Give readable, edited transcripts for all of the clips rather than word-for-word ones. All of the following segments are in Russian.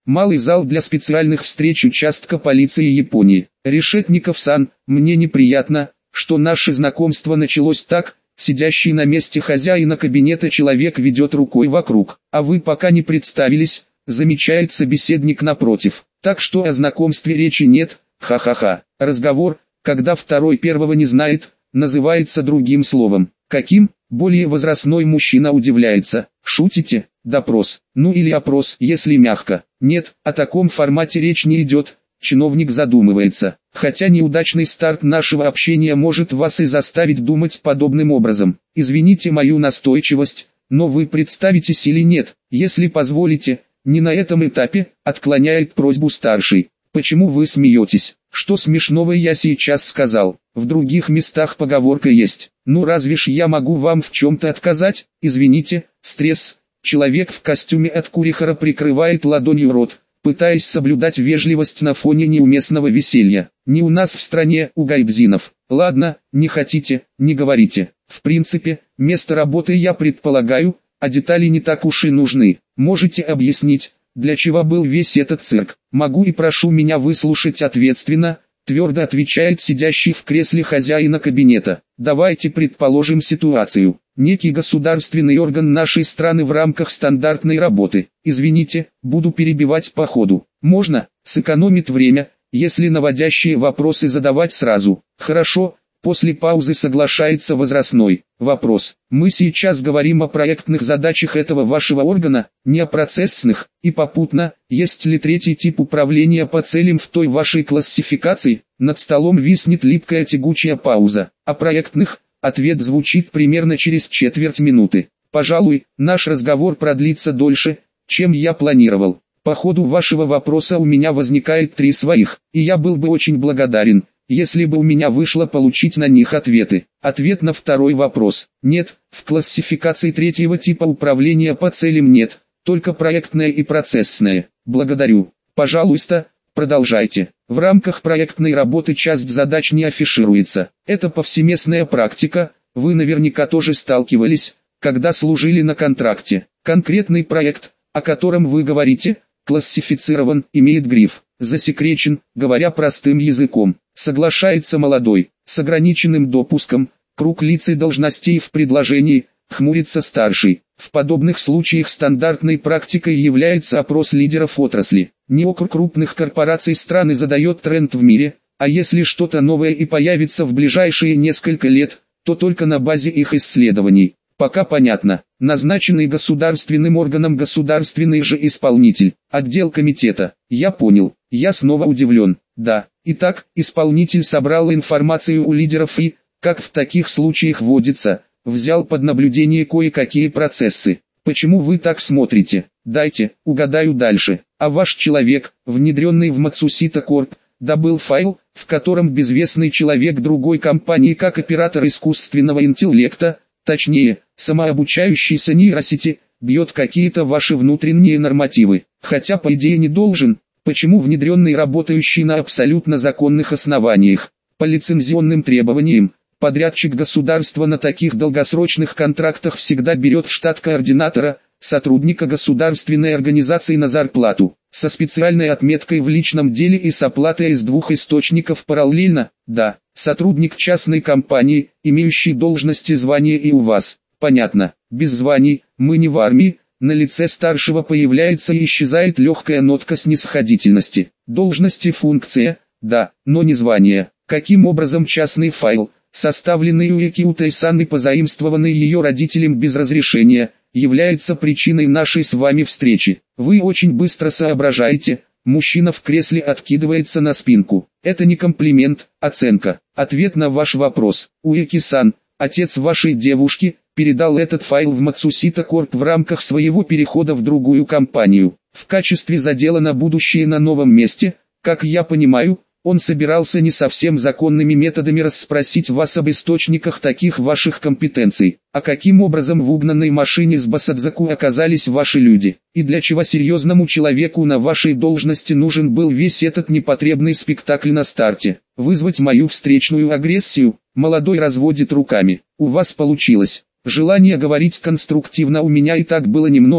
Малый зал для специальных встреч участка полиции Японии. Решетников-сан, мне неприятно, что наше знакомство началось так. Сидящий на месте хозяина кабинета человек ведет рукой вокруг. А вы пока не представились, замечает собеседник напротив. Так что о знакомстве речи нет, ха-ха-ха. Разговор, когда второй первого не знает, называется другим словом. Каким? Более возрастной мужчина удивляется. Шутите? Допрос. Ну или опрос, если мягко. Нет, о таком формате речь не идет. Чиновник задумывается. Хотя неудачный старт нашего общения может вас и заставить думать подобным образом. Извините мою настойчивость, но вы представитесь или нет, если позволите, не на этом этапе, отклоняет просьбу старший. Почему вы смеетесь? Что смешного я сейчас сказал? В других местах поговорка есть. Ну разве ж я могу вам в чем-то отказать? Извините, стресс. Человек в костюме от курихара прикрывает ладонью рот, пытаясь соблюдать вежливость на фоне неуместного веселья. Не у нас в стране, у гайдзинов. Ладно, не хотите, не говорите. В принципе, место работы я предполагаю, а детали не так уж и нужны. Можете объяснить, для чего был весь этот цирк? Могу и прошу меня выслушать ответственно, твердо отвечает сидящий в кресле хозяина кабинета. Давайте предположим ситуацию. Некий государственный орган нашей страны в рамках стандартной работы. Извините, буду перебивать по ходу. Можно, сэкономит время, если наводящие вопросы задавать сразу. Хорошо, после паузы соглашается возрастной. Вопрос. Мы сейчас говорим о проектных задачах этого вашего органа, не о процессных, и попутно, есть ли третий тип управления по целям в той вашей классификации? Над столом виснет липкая тягучая пауза. О проектных? Ответ звучит примерно через четверть минуты. Пожалуй, наш разговор продлится дольше, чем я планировал. По ходу вашего вопроса у меня возникает 3 своих, и я был бы очень благодарен, если бы у меня вышло получить на них ответы. Ответ на второй вопрос. Нет, в классификации третьего типа управления по целям нет, только проектное и процессное. Благодарю. Пожалуйста, продолжайте. В рамках проектной работы часть задач не афишируется. Это повсеместная практика, вы наверняка тоже сталкивались, когда служили на контракте. Конкретный проект, о котором вы говорите, классифицирован, имеет гриф «засекречен», говоря простым языком. Соглашается молодой, с ограниченным допуском, круг лиц и должностей в предложении, хмурится старший. В подобных случаях стандартной практикой является опрос лидеров отрасли. Не округ крупных корпораций страны задает тренд в мире, а если что-то новое и появится в ближайшие несколько лет, то только на базе их исследований. Пока понятно. Назначенный государственным органом государственный же исполнитель, отдел комитета. Я понял. Я снова удивлен. Да. Итак, исполнитель собрал информацию у лидеров и, как в таких случаях водится, взял под наблюдение кое-какие процессы. Почему вы так смотрите? Дайте, угадаю дальше. А ваш человек, внедренный в Matsushita Corp, добыл файл, в котором безвестный человек другой компании как оператор искусственного интеллекта, точнее, самообучающейся нейросети, бьет какие-то ваши внутренние нормативы. Хотя по идее не должен. Почему внедренный, работающий на абсолютно законных основаниях, по лицензионным требованиям, подрядчик государства на таких долгосрочных контрактах всегда берет в штат координатора, сотрудника государственной организации на зарплату, со специальной отметкой в личном деле и с оплатой из 2 источников параллельно? Да, сотрудник частной компании, имеющий должности, звания и у вас. Понятно, без званий, мы не в армии. На лице старшего появляется и исчезает легкая нотка снисходительности. Должность и функция, да, но не звание. Каким образом частный файл, составленный у Экиутай-сан и позаимствованный ее родителям без разрешения, является причиной нашей с вами встречи? Вы очень быстро соображаете. Мужчина в кресле откидывается на спинку. Это не комплимент, оценка. Ответ на ваш вопрос. Уэки-сан, отец вашей девушки, передал этот файл в Matsushita Corp в рамках своего перехода в другую компанию. В качестве задела на будущее на новом месте, как я понимаю, он собирался не совсем законными методами расспросить вас об источниках таких ваших компетенций. А каким образом в угнанной машине с Басадзаку оказались ваши люди? И для чего серьезному человеку на вашей должности нужен был весь этот непотребный спектакль на старте? Вызвать мою встречную агрессию? Молодой разводит руками. У вас получилось. Желание говорить конструктивно у меня и так было немного,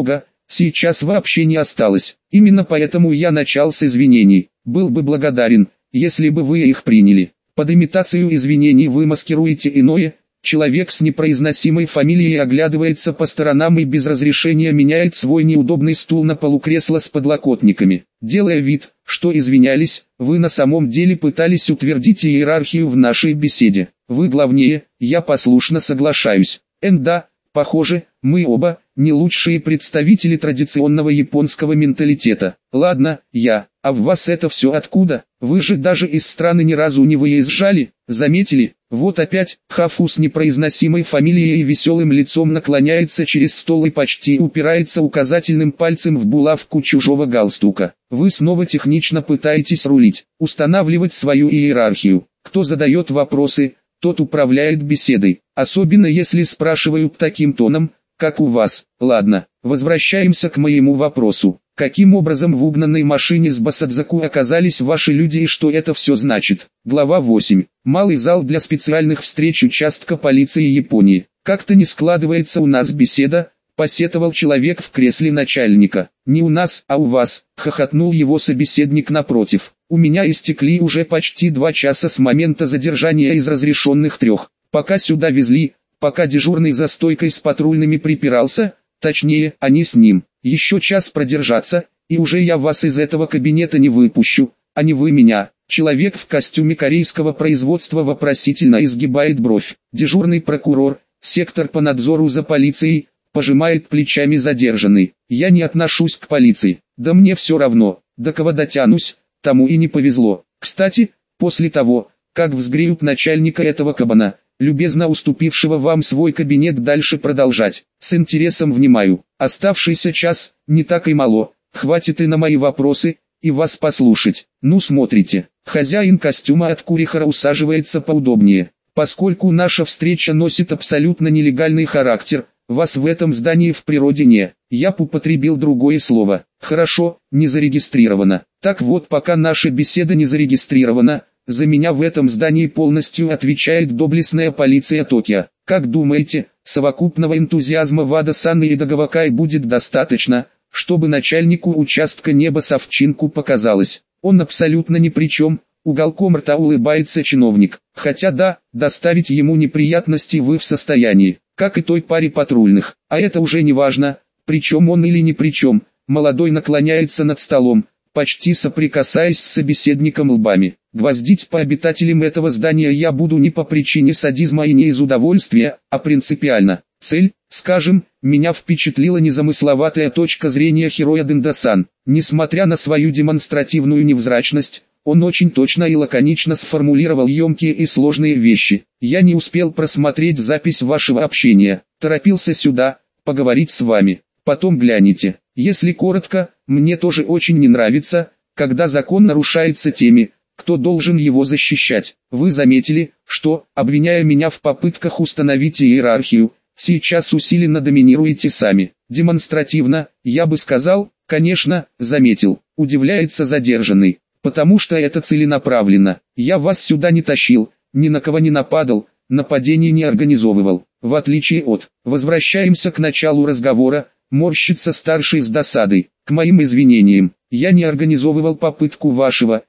сейчас вообще не осталось. Именно поэтому я начал с извинений. Был бы благодарен, если бы вы их приняли. Под имитацию извинений вы маскируете иное. Человек с непроизносимой фамилией оглядывается по сторонам и без разрешения меняет свой неудобный стул на полукресло с подлокотниками. Делая вид, что извинялись, вы на самом деле пытались утвердить иерархию в нашей беседе. Вы главнее, я послушно соглашаюсь. Да, похоже, мы оба не лучшие представители традиционного японского менталитета. Ладно, а в вас это все откуда? Вы же даже из страны ни разу не выезжали, заметили? Вот опять, Хафу с непроизносимой фамилией и веселым лицом наклоняется через стол и почти упирается указательным пальцем в булавку чужого галстука. Вы снова технично пытаетесь рулить, устанавливать свою иерархию. Кто задает вопросы, тот управляет беседой, особенно если спрашивают таким тоном, как у вас. Ладно, возвращаемся к моему вопросу. Каким образом в угнанной машине с Басадзаку оказались ваши люди и что это все значит? Глава 8. Малый зал для специальных встреч участка полиции Японии. Как-то не складывается у нас беседа, посетовал человек в кресле начальника. Не у нас, а у вас, хохотнул его собеседник напротив. У меня истекли уже почти 2 часа с момента задержания из разрешенных 3. Пока сюда везли, пока дежурный за стойкой с патрульными припирался, точнее, они с ним. Еще час продержаться, и уже я вас из этого кабинета не выпущу, а не вы меня. Человек в костюме корейского производства вопросительно изгибает бровь. Дежурный прокурор, сектор по надзору за полицией, пожимает плечами задержанный. Я не отношусь к полиции. Да мне все равно, до кого дотянусь, тому и не повезло. Кстати, после того, как взгреют начальника этого кабана, любезно уступившего вам свой кабинет, дальше продолжать. С интересом внимаю. Оставшийся час, не так и мало, хватит и на мои вопросы, и вас послушать. Ну смотрите, хозяин костюма от Курихара усаживается поудобнее. Поскольку наша встреча носит абсолютно нелегальный характер, вас в этом здании в природе не. Я употребил другое слово. Хорошо, не зарегистрировано. Так вот, пока наша беседа не зарегистрирована, за меня в этом здании полностью отвечает доблестная полиция Токио. Как думаете, совокупного энтузиазма Вада-сан и Дагавакай будет достаточно, чтобы начальнику участка Небо Савчинку показалось? Он абсолютно ни при чем, уголком рта улыбается чиновник. Хотя да, доставить ему неприятности вы в состоянии, как и той паре патрульных. А это уже не важно, причем он или ни при чем. Молодой наклоняется над столом, почти соприкасаясь с собеседником лбами. Гвоздить по обитателям этого здания я буду не по причине садизма и не из удовольствия, а принципиально. Цель, скажем, меня впечатлила незамысловатая точка зрения Хироя Дендасан. Несмотря на свою демонстративную невзрачность, он очень точно и лаконично сформулировал емкие и сложные вещи. Я не успел просмотреть запись вашего общения, торопился сюда, поговорить с вами. Потом гляните. Если коротко, мне тоже очень не нравится, когда закон нарушается теми, кто должен его защищать. Вы заметили, что, обвиняя меня в попытках установить иерархию, сейчас усиленно доминируете сами. Демонстративно, я бы сказал, конечно, заметил. Удивляется задержанный. Потому что это целенаправленно. Я вас сюда не тащил, ни на кого не нападал, нападений не организовывал. В отличие от, возвращаемся к началу разговора, морщится старший с досадой. К моим извинениям, я не организовывал попытку вашего,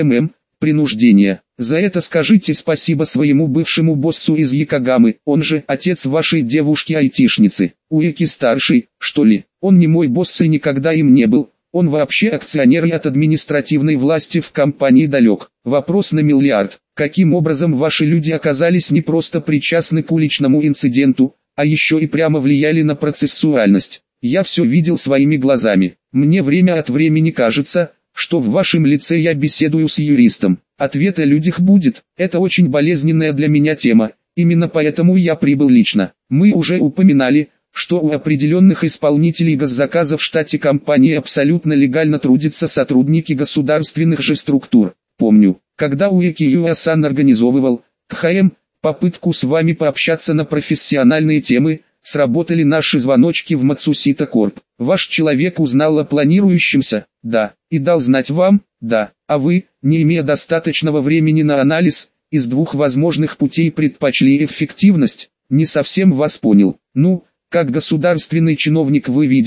принуждения. За это скажите спасибо своему бывшему боссу из Якогамы, он же отец вашей девушки-айтишницы. Уэки-старший, что ли? Он не мой босс и никогда им не был. Он вообще акционер и от административной власти в компании далек. Вопрос на миллиард. Каким образом ваши люди оказались не просто причастны к уличному инциденту, а еще и прямо влияли на процессуальность? Я все видел своими глазами. Мне время от времени кажется, что в вашем лице я беседую с юристом. Ответ о людях будет. Это очень болезненная для меня тема. Именно поэтому я прибыл лично. Мы уже упоминали, что у определенных исполнителей госзаказов в штате компании абсолютно легально трудятся сотрудники государственных же структур. Помню, когда Уэки Юасан организовывал, попытку с вами пообщаться на профессиональные темы, сработали наши звоночки в Мацусита Корп. Ваш человек узнал о планирующемся, да, и дал знать вам, да, а вы, не имея достаточного времени на анализ, из 2 возможных путей предпочли эффективность. Не совсем вас понял. Ну, как государственный чиновник вы видели,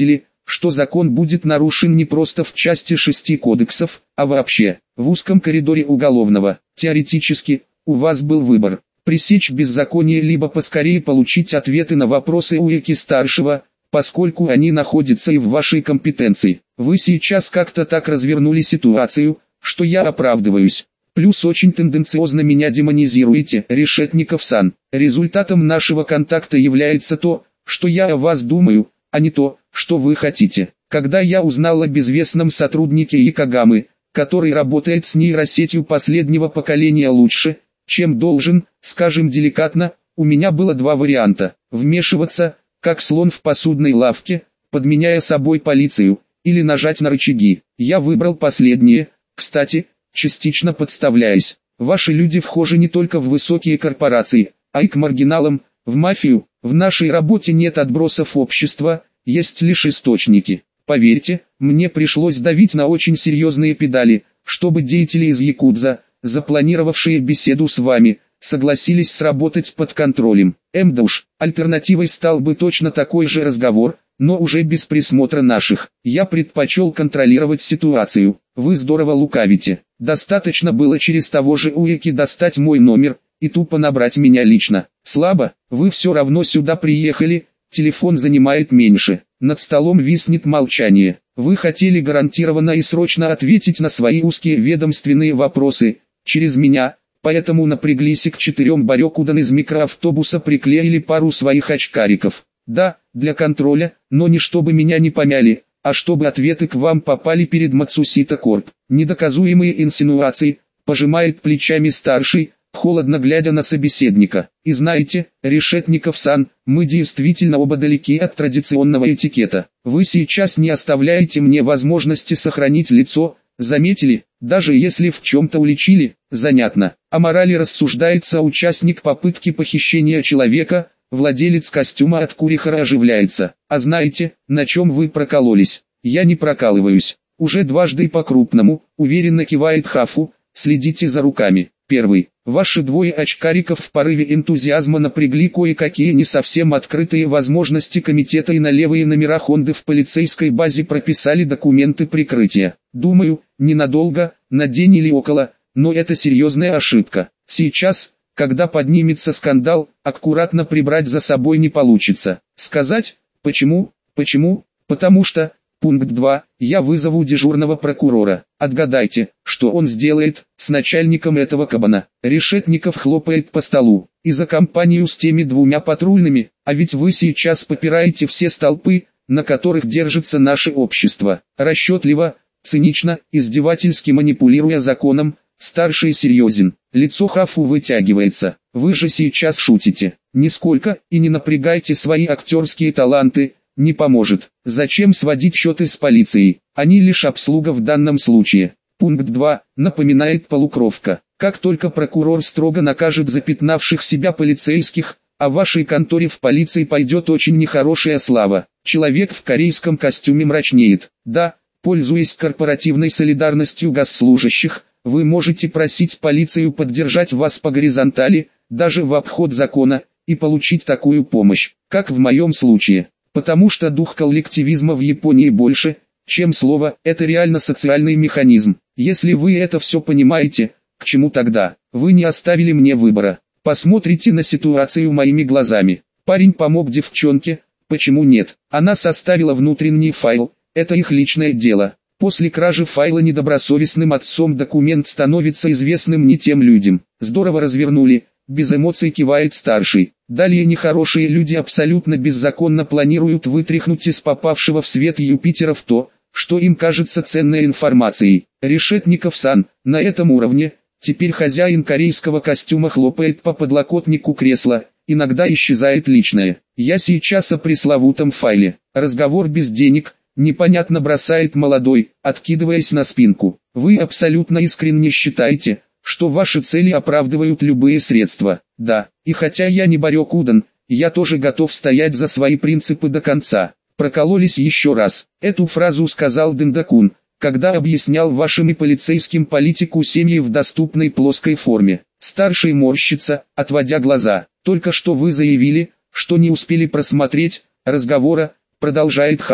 что закон будет нарушен не просто в части 6 кодексов, а вообще, в узком коридоре уголовного. Теоретически, у вас был выбор: пресечь беззаконие либо поскорее получить ответы на вопросы Уики-старшего, поскольку они находятся и в вашей компетенции. Вы сейчас как-то так развернули ситуацию, что я оправдываюсь. Плюс очень тенденциозно меня демонизируете, Решетников-сан. Результатом нашего контакта является то, что я о вас думаю, а не то, что вы хотите. Когда я узнал о безвестном сотруднике Якогамы, который работает с нейросетью последнего поколения лучше, чем должен, скажем деликатно, у меня было два варианта: вмешиваться, как слон в посудной лавке, подменяя собой полицию, или нажать на рычаги. Я выбрал последнее, кстати, частично подставляясь. Ваши люди вхожи не только в высокие корпорации, а и к маргиналам, в мафию. В нашей работе нет отбросов общества, есть лишь источники. Поверьте, мне пришлось давить на очень серьезные педали, чтобы деятели из Якудза, запланировавшие беседу с вами, согласились сработать под контролем. Да уж, альтернативой стал бы точно такой же разговор, но уже без присмотра наших. Я предпочел контролировать ситуацию. Вы здорово лукавите. Достаточно было через того же Уики достать мой номер и тупо набрать меня лично. Слабо, вы все равно сюда приехали, телефон занимает меньше. Над столом виснет молчание. Вы хотели гарантированно и срочно ответить на свои узкие ведомственные вопросы, через меня, поэтому напряглись и к 4 барёкудан из микроавтобуса приклеили пару своих очкариков. Да, для контроля, но не чтобы меня не помяли, а чтобы ответы к вам попали перед Мацусита Корп. Недоказуемые инсинуации, пожимает плечами старший, холодно глядя на собеседника. И знаете, Решетников-сан, мы действительно оба далеки от традиционного этикета. Вы сейчас не оставляете мне возможности сохранить лицо, заметили, даже если в чем-то уличили. Занятно. О морали рассуждается участник попытки похищения человека. Владелец костюма от Курихара оживляется. А знаете, на чем вы прокололись? Я не прокалываюсь. Уже дважды и по-крупному, уверенно кивает Хафу, следите за руками. Первый. Ваши двое очкариков в порыве энтузиазма напрягли кое-какие не совсем открытые возможности комитета и на левые номера Хонды в полицейской базе прописали документы прикрытия. Думаю, ненадолго, на день или около, но это серьезная ошибка. Сейчас, когда поднимется скандал, аккуратно прибрать за собой не получится. Сказать, почему? Потому что, пункт 2, я вызову дежурного прокурора. Отгадайте, что он сделает с начальником этого кабана. Решетников хлопает по столу. И за компанию с теми 2 патрульными, а ведь вы сейчас попираете все столпы, на которых держится наше общество. Расчетливо, цинично, издевательски манипулируя законом, старший серьезен. Лицо Хафу вытягивается. Вы же сейчас шутите. Нисколько, и не напрягайте свои актерские таланты, не поможет. Зачем сводить счеты с полицией? Они лишь обслуга в данном случае. Пункт 2, напоминает полукровка. Как только прокурор строго накажет запятнавших себя полицейских, о вашей конторе в полиции пойдет очень нехорошая слава. Человек в корейском костюме мрачнеет. Да, пользуясь корпоративной солидарностью госслужащих, вы можете просить полицию поддержать вас по горизонтали, даже в обход закона, и получить такую помощь, как в моем случае. Потому что дух коллективизма в Японии больше, чем слово, это реально социальный механизм. Если вы это все понимаете, к чему тогда? Вы не оставили мне выбора. Посмотрите на ситуацию моими глазами. Парень помог девчонке, почему нет? Она составила внутренний файл, это их личное дело. После кражи файла недобросовестным отцом документ становится известным не тем людям. Здорово развернули, без эмоций кивает старший. Далее нехорошие люди абсолютно беззаконно планируют вытряхнуть из попавшего в свет Юпитеров то, что им кажется ценной информацией. Решетников-сан, на этом уровне, теперь хозяин корейского костюма хлопает по подлокотнику кресла, иногда исчезает личное. Я сейчас о пресловутом файле. Разговор без денег. Непонятно бросает молодой, откидываясь на спинку. Вы абсолютно искренне считаете, что ваши цели оправдывают любые средства. Да, и хотя я не Барёкудан, я тоже готов стоять за свои принципы до конца. Прокололись еще раз. Эту фразу сказал Дендакун, когда объяснял вашим и полицейским политику семьи в доступной плоской форме. Старший морщится, отводя глаза. Только что вы заявили, что не успели просмотреть разговора, продолжает Хафу.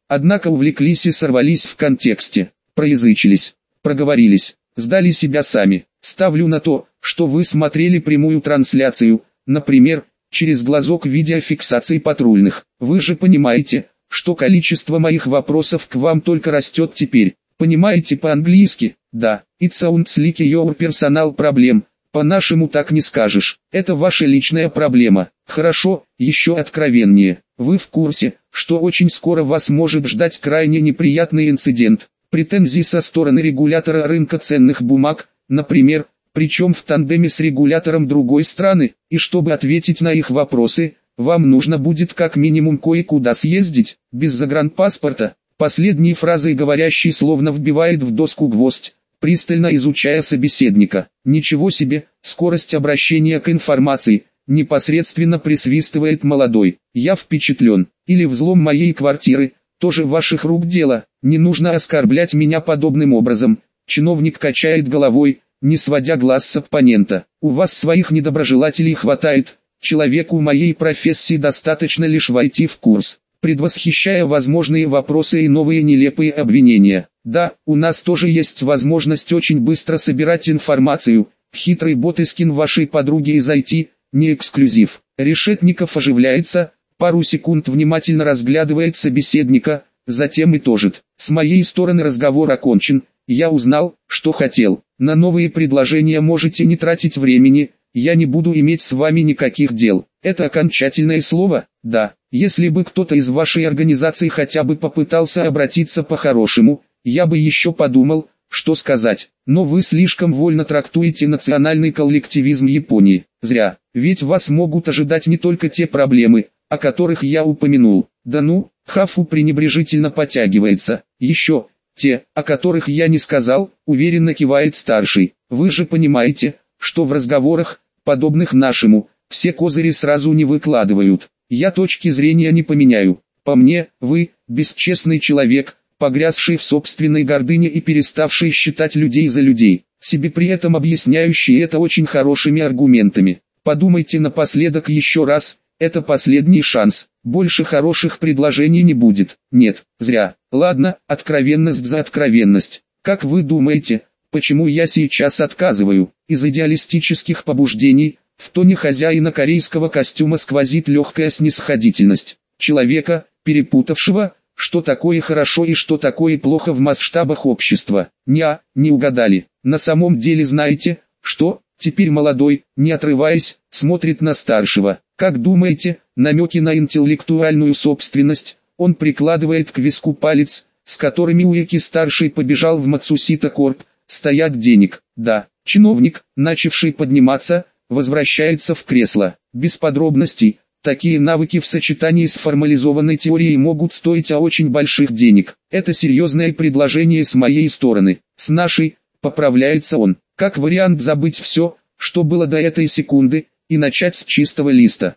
Однако увлеклись и сорвались в контексте, проязычились, проговорились, сдали себя сами. Ставлю на то, что вы смотрели прямую трансляцию, например, через глазок видеофиксации патрульных. Вы же понимаете, что количество моих вопросов к вам только растет теперь. Понимаете по-английски? Да. It sounds like your personal problem. По-нашему так не скажешь. Это ваша личная проблема. Хорошо, еще откровеннее. Вы в курсе, что очень скоро вас может ждать крайне неприятный инцидент. Претензии со стороны регулятора рынка ценных бумаг, например, причем в тандеме с регулятором другой страны, и чтобы ответить на их вопросы, вам нужно будет как минимум кое-куда съездить, без загранпаспорта. Последней фразой говорящий словно вбивает в доску гвоздь, пристально изучая собеседника. Ничего себе, скорость обращения к информации, непосредственно присвистывает молодой. Я впечатлен. Или взлом моей квартиры, тоже ваших рук дело. Не нужно оскорблять меня подобным образом. Чиновник качает головой, не сводя глаз с оппонента. У вас своих недоброжелателей хватает. Человеку моей профессии достаточно лишь войти в курс, предвосхищая возможные вопросы и новые нелепые обвинения. Да, у нас тоже есть возможность очень быстро собирать информацию. Хитрый бот и скин вашей подруги из IT, не эксклюзив. Решетников оживляется, пару секунд внимательно разглядывает собеседника, затем итожит. С моей стороны разговор окончен, я узнал, что хотел. На новые предложения можете не тратить времени, я не буду иметь с вами никаких дел. Это окончательное слово? Да. Если бы кто-то из вашей организации хотя бы попытался обратиться по-хорошему, я бы еще подумал, что сказать. Но вы слишком вольно трактуете национальный коллективизм Японии. Зря, ведь вас могут ожидать не только те проблемы, о которых я упомянул. Да ну, Хафу пренебрежительно потягивается. Еще, те, о которых я не сказал, уверенно кивает старший. Вы же понимаете, что в разговорах, подобных нашему, все козыри сразу не выкладывают. Я точки зрения не поменяю. По мне, вы, бесчестный человек, погрязший в собственной гордыне и переставший считать людей за людей, себе при этом объясняющий это очень хорошими аргументами. Подумайте напоследок еще раз, это последний шанс, больше хороших предложений не будет. Нет, зря. Ладно, откровенность за откровенность. Как вы думаете, почему я сейчас отказываю? Из идеалистических побуждений, в тоне хозяина корейского костюма сквозит легкая снисходительность. Человека, перепутавшего, что такое хорошо и что такое плохо в масштабах общества. Не угадали. На самом деле знаете, что? Теперь молодой, не отрываясь, смотрит на старшего. Как думаете, намеки на интеллектуальную собственность, он прикладывает к виску палец, с которыми Уэки-старший побежал в Мацусита Корп, стоят денег. Да, чиновник, начавший подниматься, возвращается в кресло. Без подробностей, такие навыки в сочетании с формализованной теорией могут стоить очень больших денег. Это серьезное предложение с моей стороны. С нашей, поправляется он. Как вариант забыть все, что было до этой секунды, и начать с чистого листа.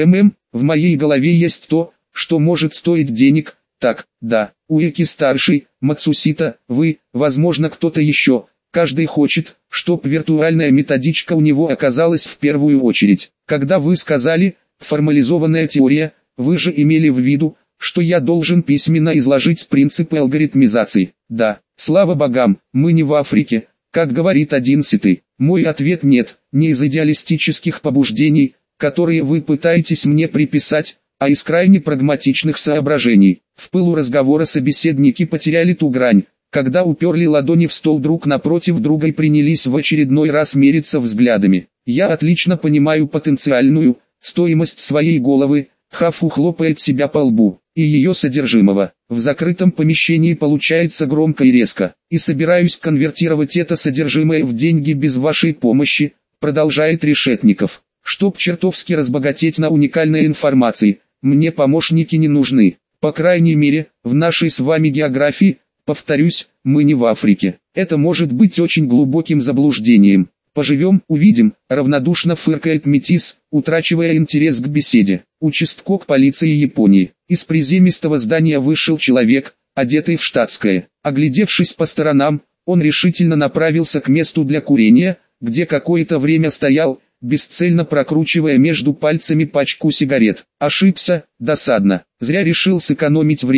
В моей голове есть то, что может стоить денег. Так, да, Уэки-старший, Мацусита, вы, возможно кто-то еще. Каждый хочет, чтоб виртуальная методичка у него оказалась в первую очередь. Когда вы сказали «формализованная теория», вы же имели в виду, что я должен письменно изложить принципы алгоритмизации. Да, слава богам, мы не в Африке, как говорит 11-й. Мой ответ нет, не из идеалистических побуждений, которые вы пытаетесь мне приписать, а из крайне прагматичных соображений. В пылу разговора собеседники потеряли ту грань, когда уперли ладони в стол друг напротив друга и принялись в очередной раз мериться взглядами. Я отлично понимаю потенциальную стоимость своей головы, Хафу хлопает себя по лбу, и ее содержимого. В закрытом помещении получается громко и резко, и собираюсь конвертировать это содержимое в деньги без вашей помощи, продолжает Решетников. Чтоб чертовски разбогатеть на уникальной информации, мне помощники не нужны. По крайней мере, в нашей с вами географии, повторюсь, мы не в Африке. Это может быть очень глубоким заблуждением. Поживем, увидим, равнодушно фыркает Метис, утрачивая интерес к беседе. Участковый полиции Японии. Из приземистого здания вышел человек, одетый в штатское. Оглядевшись по сторонам, он решительно направился к месту для курения, где какое-то время стоял, бесцельно прокручивая между пальцами пачку сигарет. Ошибся, досадно. Зря решил сэкономить время,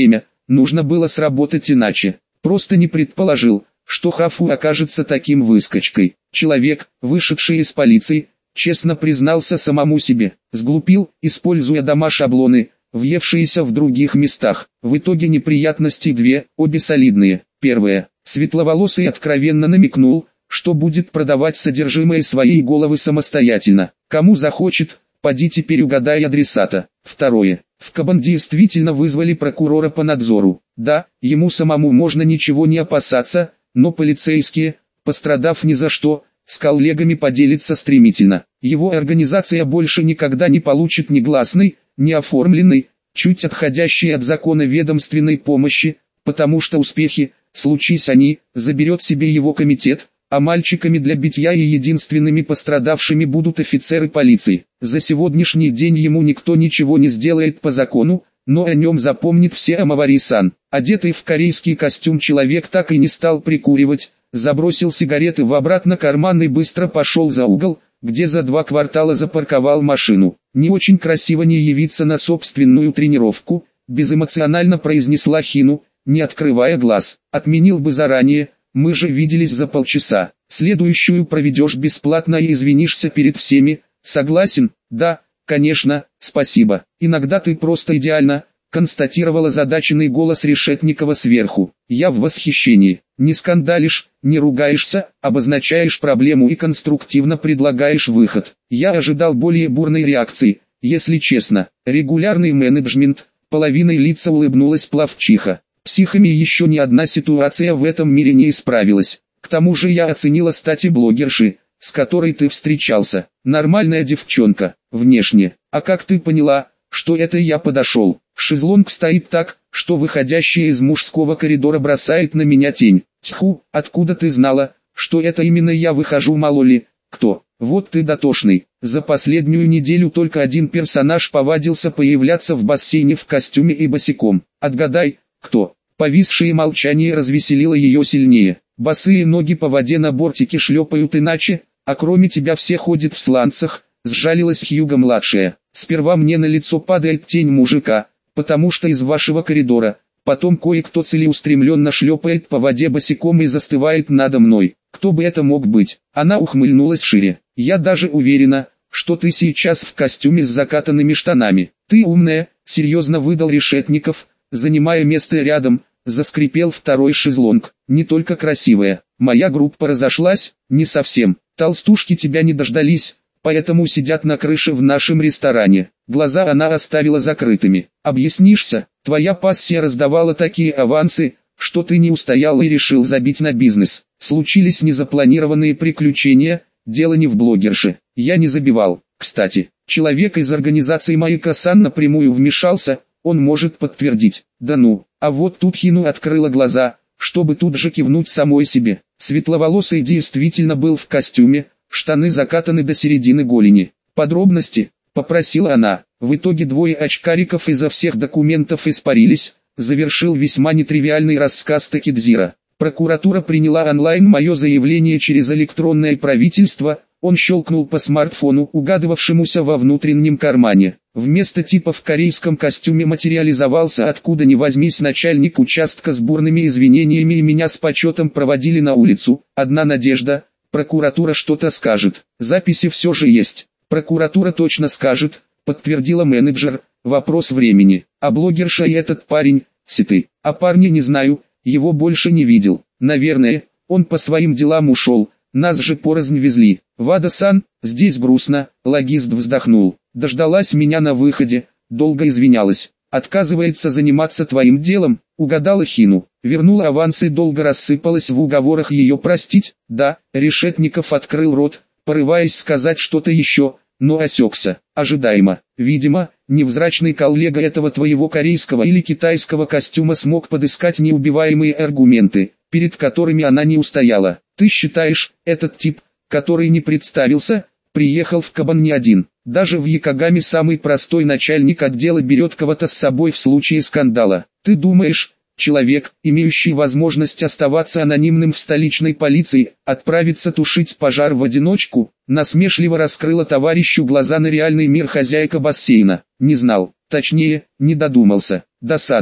нужно было сработать иначе. Просто не предположил, что Хафу окажется таким выскочкой. Человек, вышедший из полиции, честно признался самому себе, сглупил, используя дома-шаблоны, въевшиеся в других местах. В итоге неприятностей две, обе солидные. Первая. Светловолосый откровенно намекнул, что будет продавать содержимое своей головы самостоятельно. Кому захочет, поди теперь угадай адресата. Второе. В Кабан действительно вызвали прокурора по надзору. Да, ему самому можно ничего не опасаться, но полицейские, пострадав ни за что, с коллегами поделиться стремительно. Его организация больше никогда не получит ни гласной, ни оформленной, чуть отходящей от закона ведомственной помощи, потому что успехи, случись они, заберет себе его комитет, а мальчиками для битья и единственными пострадавшими будут офицеры полиции. За сегодняшний день ему никто ничего не сделает по закону, но о нем запомнит все Амавари-сан. Одетый в корейский костюм человек так и не стал прикуривать, забросил сигареты в обратно карман и быстро пошел за угол, где за 2 квартала запарковал машину. «Не очень красиво не явиться на собственную тренировку», безэмоционально произнесла Хину, не открывая глаз. «Отменил бы заранее, мы же виделись за полчаса. Следующую проведешь бесплатно и извинишься перед всеми, согласен?» «Да, конечно, спасибо. Иногда ты просто идеально», констатировал озадаченный голос Решетникова сверху. «Я в восхищении. Не скандалишь, не ругаешься, обозначаешь проблему и конструктивно предлагаешь выход. Я ожидал более бурной реакции, если честно. Регулярный менеджмент», половиной лица улыбнулась плавчиха. «Психами еще ни одна ситуация в этом мире не исправилась. К тому же я оценила стати блогерши, с которой ты встречался. Нормальная девчонка, внешне. А как ты поняла, что это я подошел? Шезлонг стоит так, что выходящая из мужского коридора бросает на меня тень. Тьфу, откуда ты знала, что это именно я выхожу, мало ли, кто? Вот ты дотошный. За последнюю неделю только один персонаж повадился появляться в бассейне в костюме и босиком. Отгадай, кто?» Повисшее молчание развеселило ее сильнее. «Босые ноги по воде на бортике шлепают иначе, а кроме тебя все ходят в сланцах», сжалилась Хьюга-младшая. «Сперва мне на лицо падает тень мужика, потому что из вашего коридора, потом кое-кто целеустремленно шлепает по воде босиком и застывает надо мной. Кто бы это мог быть?» Она ухмыльнулась шире. «Я даже уверена, что ты сейчас в костюме с закатанными штанами. Ты умная», серьезно выдал Решетников, занимая место рядом. Заскрипел второй шезлонг. «Не только красивая. Моя группа разошлась, не совсем. Толстушки тебя не дождались, поэтому сидят на крыше в нашем ресторане». Глаза она оставила закрытыми. «Объяснишься? Твоя пассия раздавала такие авансы, что ты не устоял и решил забить на бизнес. Случились незапланированные приключения, дело не в блогерше. Я не забивал. Кстати, человек из организации Майка-сан напрямую вмешался, он может подтвердить». «Да ну». А вот тут Хину открыла глаза, чтобы тут же кивнуть самой себе. Светловолосый действительно был в костюме, штаны закатаны до середины голени. «Подробности?» – попросила она. В итоге 2 очкариков изо всех документов испарились, завершил весьма нетривиальный рассказ Такидзира. «Прокуратура приняла онлайн мое заявление через электронное правительство». Он щелкнул по смартфону, угадывавшемуся во внутреннем кармане. Вместо типа в корейском костюме материализовался откуда ни возьмись начальник участка с бурными извинениями, и меня с почетом проводили на улицу. Одна надежда, прокуратура что-то скажет. Записи все же есть. «Прокуратура точно скажет», подтвердила менеджер. «Вопрос времени. А блогерша и этот парень, ситы. А парня не знаю, его больше не видел. Наверное, он по своим делам ушел. Нас же порознь везли. Вада-сан, здесь грустно», логист вздохнул. «Дождалась меня на выходе, долго извинялась. Отказывается заниматься твоим делом», угадала Хину. Вернула аванс и долго рассыпалась в уговорах ее простить. «Да», Решетников открыл рот, порываясь сказать что-то еще, но осекся. Ожидаемо. Видимо, невзрачный коллега этого твоего корейского или китайского костюма смог подыскать неубиваемые аргументы, перед которыми она не устояла. «Ты считаешь, этот тип, который не представился, приехал в Кабан не один? Даже в Якогаме самый простой начальник отдела берет кого-то с собой в случае скандала. Ты думаешь, человек, имеющий возможность оставаться анонимным в столичной полиции, отправится тушить пожар в одиночку?» Насмешливо раскрыла товарищу глаза на реальный мир хозяйка бассейна. «Не знал, точнее, не додумался. Досадно.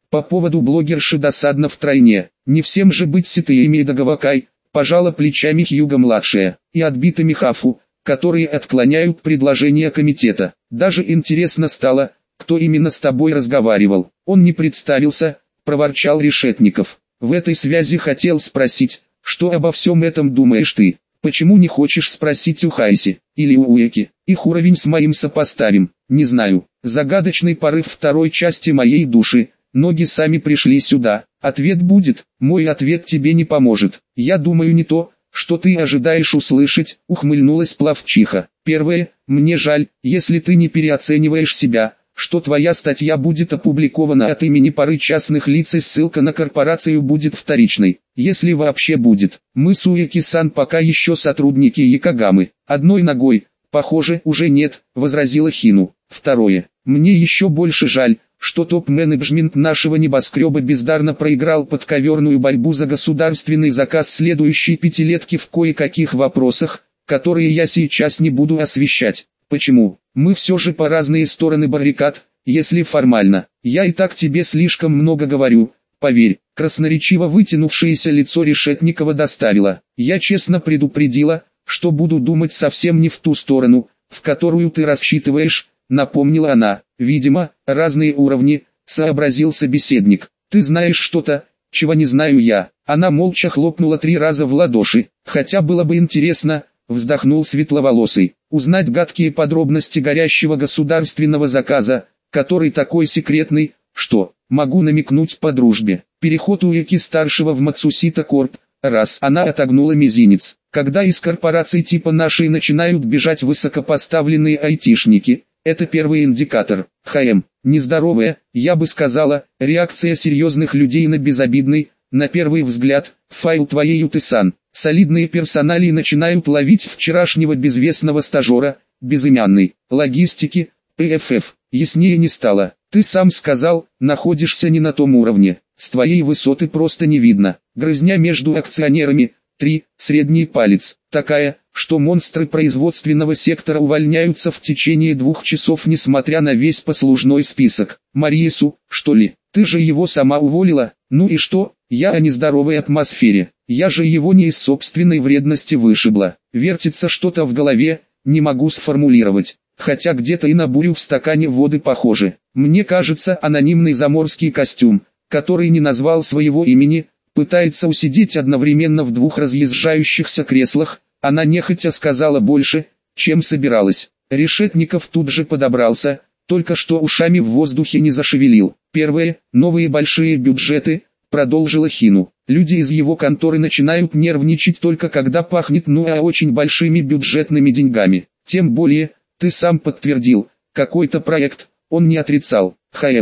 По поводу блогерши досадно втройне. Не всем же быть ситыями и договакай, пожала плечами Хьюга-младшая, и отбитыми Хафу, которые отклоняют предложение комитета. Даже интересно стало, кто именно с тобой разговаривал. Он не представился, проворчал Решетников. В этой связи хотел спросить, что обо всем этом думаешь ты? Почему не хочешь спросить у Хайси или у Уэки? Их уровень с моим сопоставим, не знаю. Загадочный порыв второй части моей души. Ноги сами пришли сюда. Ответ будет, мой ответ тебе не поможет. Я думаю не то, что ты ожидаешь услышать, ухмыльнулась Плавчиха. Первое, мне жаль, если ты не переоцениваешь себя, что твоя статья будет опубликована от имени пары частных лиц и ссылка на корпорацию будет вторичной, если вообще будет. Мы с Уэки-сан пока еще сотрудники Якогамы. Одной ногой, похоже, уже нет, возразила Хину. Второе, мне еще больше жаль, что топ-менеджмент нашего небоскреба бездарно проиграл подковерную борьбу за государственный заказ следующей пятилетки в кое-каких вопросах, которые я сейчас не буду освещать. Почему? Мы все же по разные стороны баррикад, если формально. Я и так тебе слишком много говорю, поверь. Красноречиво вытянувшееся лицо Решетникова доставило. Я честно предупредила, что буду думать совсем не в ту сторону, в которую ты рассчитываешь, напомнила она. Видимо, разные уровни, сообразил собеседник. Ты знаешь что-то, чего не знаю я. Она молча хлопнула 3 раза в ладоши. Хотя было бы интересно, вздохнул светловолосый, узнать гадкие подробности горящего государственного заказа, который такой секретный, что, могу намекнуть по дружбе. Переход Уэки-старшего в Мацусита Корп, раз она отогнула мизинец. Когда из корпораций типа нашей начинают бежать высокопоставленные айтишники, это первый индикатор. Нездоровая, я бы сказала, реакция серьезных людей на безобидный, на первый взгляд, файл твоей Юты-сан. Солидные персоналии начинают ловить вчерашнего безвестного стажера, безымянной, логистики, ПФФ. Яснее не стало. Ты сам сказал, находишься не на том уровне. С твоей высоты просто не видно. Грызня между акционерами. 3. Средний палец. Такая, что монстры производственного сектора увольняются в течение 2 часов несмотря на весь послужной список. Мариесу, что ли? Ты же его сама уволила? Ну и что? Я о нездоровой атмосфере. Я же его не из собственной вредности вышибла. Вертится что-то в голове, не могу сформулировать. Хотя где-то и на бурю в стакане воды похоже. Мне кажется, анонимный заморский костюм, который не назвал своего имени, пытается усидеть одновременно в 2 разъезжающихся креслах. Она нехотя сказала больше, чем собиралась. Решетников тут же подобрался, только что ушами в воздухе не зашевелил. Первое, новые большие бюджеты, продолжила Хину. Люди из его конторы начинают нервничать только когда пахнет очень большими бюджетными деньгами. Тем более, ты сам подтвердил, какой-то проект, он не отрицал.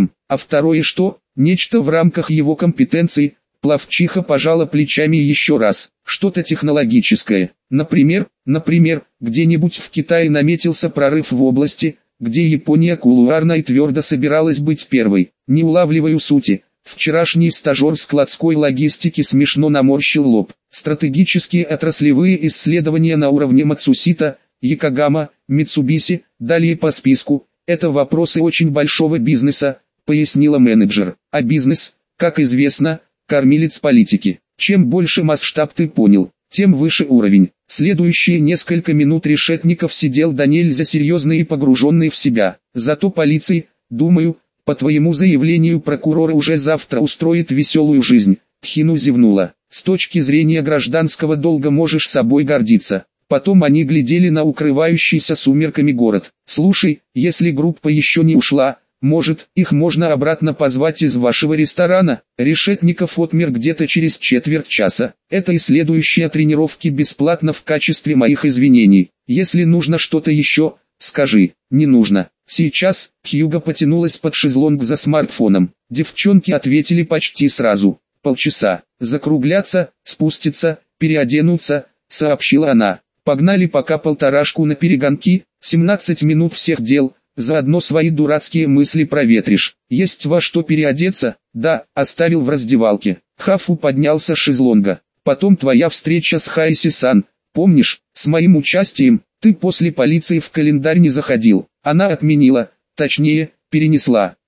А второе что? Нечто в рамках его компетенций. Плавчиха пожала плечами еще раз. Что-то технологическое. Например, где-нибудь в Китае наметился прорыв в области, где Япония кулуарно и твердо собиралась быть первой. Не улавливаю сути. Вчерашний стажер складской логистики смешно наморщил лоб. Стратегические отраслевые исследования на уровне Мацусита, Якогама, Митсубиси, далее по списку. Это вопросы очень большого бизнеса, пояснила менеджер. А бизнес, как известно, кормилец политики. Чем больше масштаб ты понял, тем выше уровень. Следующие несколько минут Решетников сидел до нельзя серьезный и погруженный в себя. Зато полиции, думаю, по твоему заявлению прокурор уже завтра устроит веселую жизнь. Хину зевнула. С точки зрения гражданского долга можешь собой гордиться. Потом они глядели на укрывающийся сумерками город. Слушай, если группа еще не ушла, может, их можно обратно позвать из вашего ресторана? Решетников отмер где-то через четверть часа. Это и следующие тренировки бесплатно в качестве моих извинений. Если нужно что-то еще, скажи. Не нужно. Сейчас. Хьюга потянулась под шезлонг за смартфоном. Девчонки ответили почти сразу. Полчаса. Закругляться, спуститься, переоденуться, сообщила она. Погнали пока полторашку на перегонки. 17 минут всех дел. Заодно свои дурацкие мысли проветришь. Есть во что переодеться? Да, оставил в раздевалке. Хафу поднялся с шезлонга. Потом твоя встреча с Хайси-сан. Помнишь, с моим участием, ты после полиции в календарь не заходил. Она отменила, точнее, перенесла.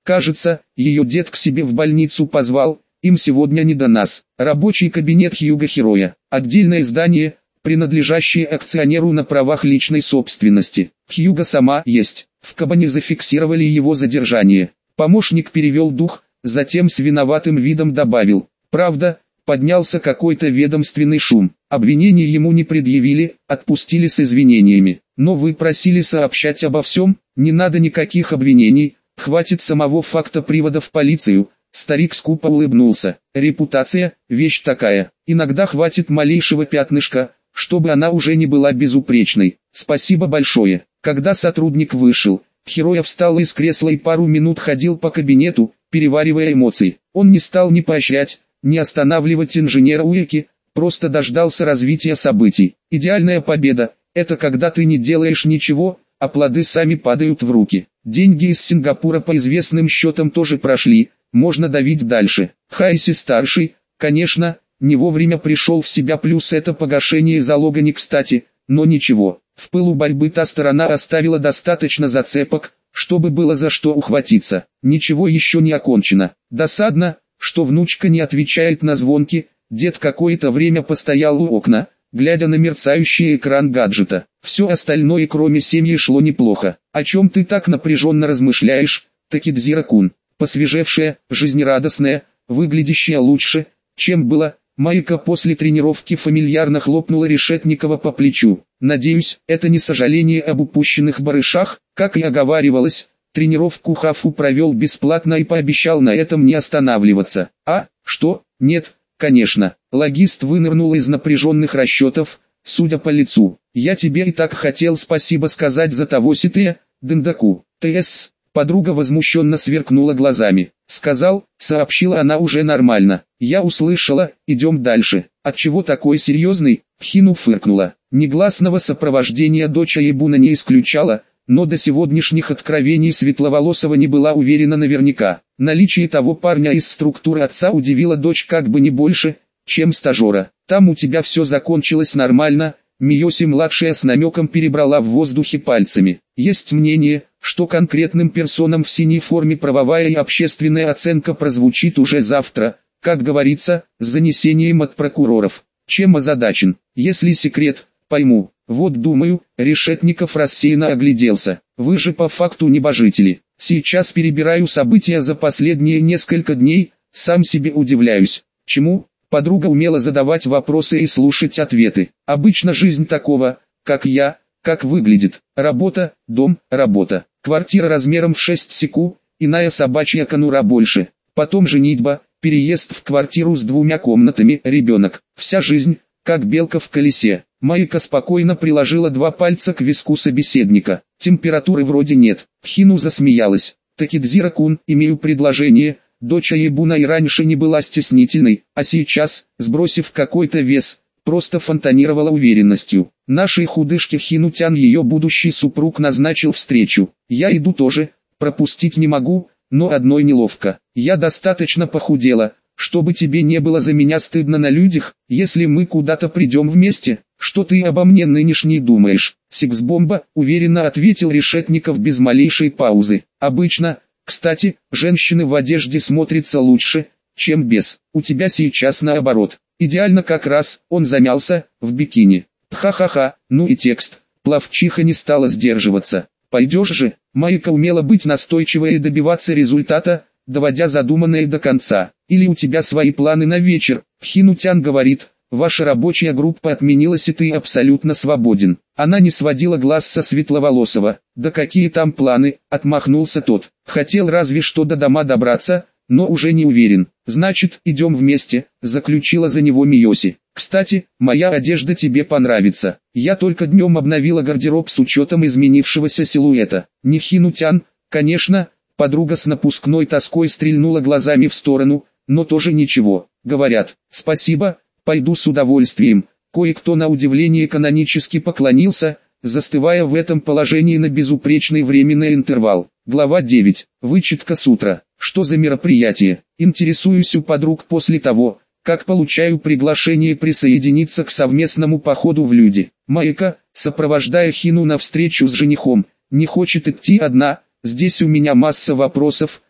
Кажется, ее дед к себе в больницу позвал, им сегодня не до нас. Рабочий кабинет Хьюго Хероя. Отдельное здание, принадлежащее акционеру на правах личной собственности. Хьюго сама есть. В кабане зафиксировали его задержание. Помощник перевел дух, затем с виноватым видом добавил. Правда, поднялся какой-то ведомственный шум. Обвинений ему не предъявили, отпустили с извинениями. Но вы просили сообщать обо всем, не надо никаких обвинений, хватит самого факта привода в полицию. Старик скупо улыбнулся. Репутация – вещь такая. Иногда хватит малейшего пятнышка, чтобы она уже не была безупречной. Спасибо большое. Когда сотрудник вышел, Хероя встал из кресла и пару минут ходил по кабинету, переваривая эмоции. Он не стал ни поощрять, ни останавливать инженера Уэки, просто дождался развития событий. Идеальная победа – это когда ты не делаешь ничего, а плоды сами падают в руки. Деньги из Сингапура по известным счетам тоже прошли, можно давить дальше. Хайси-старший, конечно, не вовремя пришел в себя, плюс это погашение залога не кстати, но ничего. В пылу борьбы та сторона оставила достаточно зацепок, чтобы было за что ухватиться. Ничего еще не окончено. Досадно, что внучка не отвечает на звонки, дед какое-то время постоял у окна, глядя на мерцающий экран гаджета. Все остальное кроме семьи шло неплохо. О чем ты так напряженно размышляешь, Такидзира-кун? Посвежевшая, жизнерадостная, выглядящая лучше, чем было, Майка после тренировки фамильярно хлопнула Решетникова по плечу. Надеюсь, это не сожаление об упущенных барышах, как и оговаривалось. Тренировку Хафу провел бесплатно и пообещал на этом не останавливаться. А, что? Нет, конечно. Логист вынырнул из напряженных расчетов, судя по лицу. Я тебе и так хотел спасибо сказать за того ситея, Дэндаку. ТС. Подруга возмущенно сверкнула глазами. Сказал, сообщила она уже нормально. Я услышала, идем дальше. Отчего такой серьезный? Хину фыркнула. Негласного сопровождения дочь Ебуна не исключала, но до сегодняшних откровений Светловолосова не была уверена наверняка. Наличие того парня из структуры отца удивило дочь как бы не больше, чем стажера. Там у тебя все закончилось нормально. Миоси-младшая с намеком перебрала в воздухе пальцами. Есть мнение, что конкретным персонам в синей форме правовая и общественная оценка прозвучит уже завтра, как говорится, с занесением от прокуроров. Чем озадачен? Если секрет, пойму. Вот думаю, Решетников рассеянно огляделся. Вы же по факту небожители. Сейчас перебираю события за последние несколько дней, сам себе удивляюсь. Чему? Подруга умела задавать вопросы и слушать ответы. Обычно жизнь такого, как я, как выглядит. Работа, дом, работа. Квартира размером в 6 секу, иная собачья конура больше. Потом женитьба, переезд в квартиру с 2 комнатами, ребенок. Вся жизнь, как белка в колесе. Майка спокойно приложила 2 пальца к виску собеседника. Температуры вроде нет. Хину засмеялась. Такидзира-кун, имею предложение. Дочь Ебуна и раньше не была стеснительной, а сейчас, сбросив какой-то вес, просто фонтанировала уверенностью. Нашей худышке Хинутян ее будущий супруг назначил встречу. Я иду тоже, пропустить не могу, но одной неловко. Я достаточно похудела, чтобы тебе не было за меня стыдно на людях, если мы куда-то придем вместе. Что ты обо мне нынешней думаешь? Секс-бомба, уверенно ответил Решетников без малейшей паузы. Обычно... Кстати, женщины в одежде смотрятся лучше, чем без. У тебя сейчас наоборот. Идеально как раз, он замялся, в бикини. Ха-ха-ха, ну и текст. Плавчиха не стала сдерживаться. Пойдешь же? Майка умела быть настойчивой и добиваться результата, доводя задуманное до конца. Или у тебя свои планы на вечер? Хинутян говорит, ваша рабочая группа отменилась и ты абсолютно свободен. Она не сводила глаз со Светловолосова. Да какие там планы, отмахнулся тот. Хотел разве что до дома добраться, но уже не уверен. Значит, идем вместе, заключила за него Миоси. Кстати, моя одежда тебе понравится. Я только днем обновила гардероб с учетом изменившегося силуэта. Не Хинутян, конечно, подруга с напускной тоской стрельнула глазами в сторону, но тоже ничего. Говорят, спасибо, пойду с удовольствием. Кое-кто на удивление канонически поклонился, застывая в этом положении на безупречный временный интервал. Глава 9. Вычитка с утра. Что за мероприятие? Интересуюсь у подруг после того, как получаю приглашение присоединиться к совместному походу в люди. Майка, сопровождая Хину на встречу с женихом, не хочет идти одна. Здесь у меня масса вопросов,